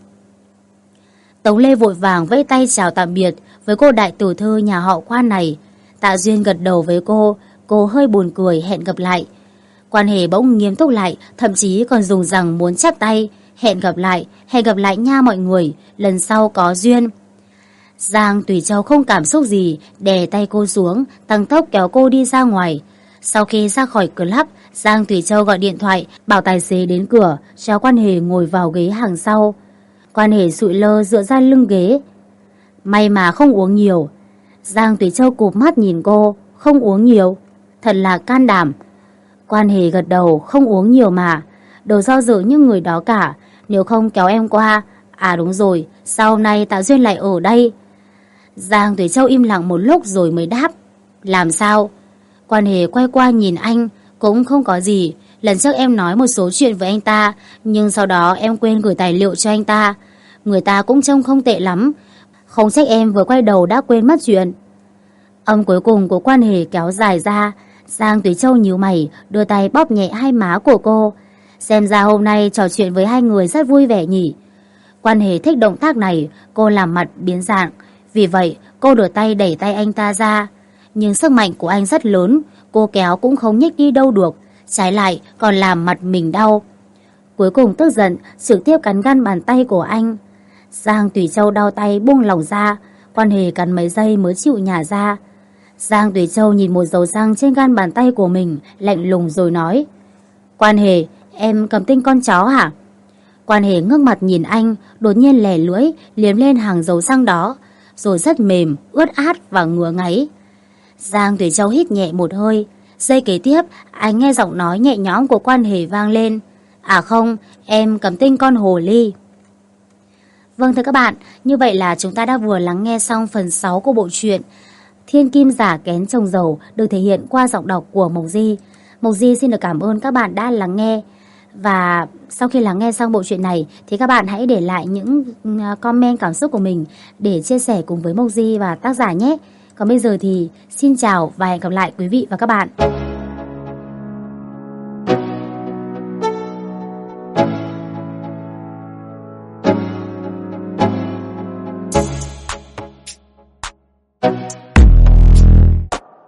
Tống Lê vội vàng vẫy tay chào tạm biệt với cô đại tiểu thư nhà họ Quan này. Tạ Duyên gật đầu với cô, cô hơi buồn cười hẹn gặp lại. Quan Hề bỗng nghiêm túc lại, thậm chí còn dùng rằng muốn chắp tay. Hẹn gặp lại, hẹn gặp lại nha mọi người, lần sau có duyên. Giang Thủy Châu không cảm xúc gì, đè tay cô xuống, tăng tốc kéo cô đi ra ngoài. Sau khi ra khỏi club, Giang Thủy Châu gọi điện thoại, bảo tài xế đến cửa, cho Quan Hề ngồi vào ghế hàng sau. Quan Hề sụi lơ dựa ra lưng ghế. May mà không uống nhiều. Giang Thủy Châu cụp mắt nhìn cô, không uống nhiều. Thật là can đảm. Quan Hề gật đầu, không uống nhiều mà. Đồ do dự như người đó cả. Nếu không kéo em qua. À đúng rồi, sao hôm nay Tạ Duyên lại ở đây? Giang Thủy Châu im lặng một lúc rồi mới đáp. Làm sao? Quan Hề quay qua nhìn anh. Cũng không có gì. Lần trước em nói một số chuyện với anh ta, nhưng sau đó em quên gửi tài liệu cho anh ta. Người ta cũng trông không tệ lắm. Không trách em vừa quay đầu đã quên mất chuyện. Âm cuối cùng của Quan Hề kéo dài ra. Giang Thủy Châu nhíu mày, đưa tay bóp nhẹ hai má của cô. Xem ra hôm nay trò chuyện với hai người rất vui vẻ nhỉ. Quan Hề thích động tác này, cô làm mặt biến dạng. Vì vậy cô đưa tay đẩy tay anh ta ra. Nhưng sức mạnh của anh rất lớn, cô kéo cũng không nhích đi đâu được, trái lại còn làm mặt mình đau. Cuối cùng tức giận, trực tiếp cắn gan bàn tay của anh. Giang Tùy Châu đau tay buông lỏng ra, Quan Hề cắn mấy giây mới chịu nhả ra. Giang Tùy Châu nhìn một dấu răng trên gan bàn tay của mình, lạnh lùng rồi nói: Quan Hề, em cầm tinh con chó hả? Quan Hề ngước mặt nhìn anh, đột nhiên lẻ lưỡi liếm lên hàng dấu răng đó, rồi rất mềm, ướt át và ngứa ngáy. Giang Tùy Châu hít nhẹ một hơi. Giây kế tiếp, anh nghe giọng nói nhẹ nhõm của Quan Hề vang lên: À không, em cầm tinh con hồ ly. Vâng thưa các bạn, như vậy là chúng ta đã vừa lắng nghe xong phần sáu của bộ truyện Thiên Kim Giả Kén Chồng Dầu, được thể hiện qua giọng đọc của Mộc Di. Mộc Di xin được cảm ơn các bạn đã lắng nghe. Và sau khi lắng nghe xong bộ truyện này thì các bạn hãy để lại những comment cảm xúc của mình để chia sẻ cùng với Mộc Di và tác giả nhé. Còn bây giờ thì xin chào và hẹn gặp lại quý vị và các bạn.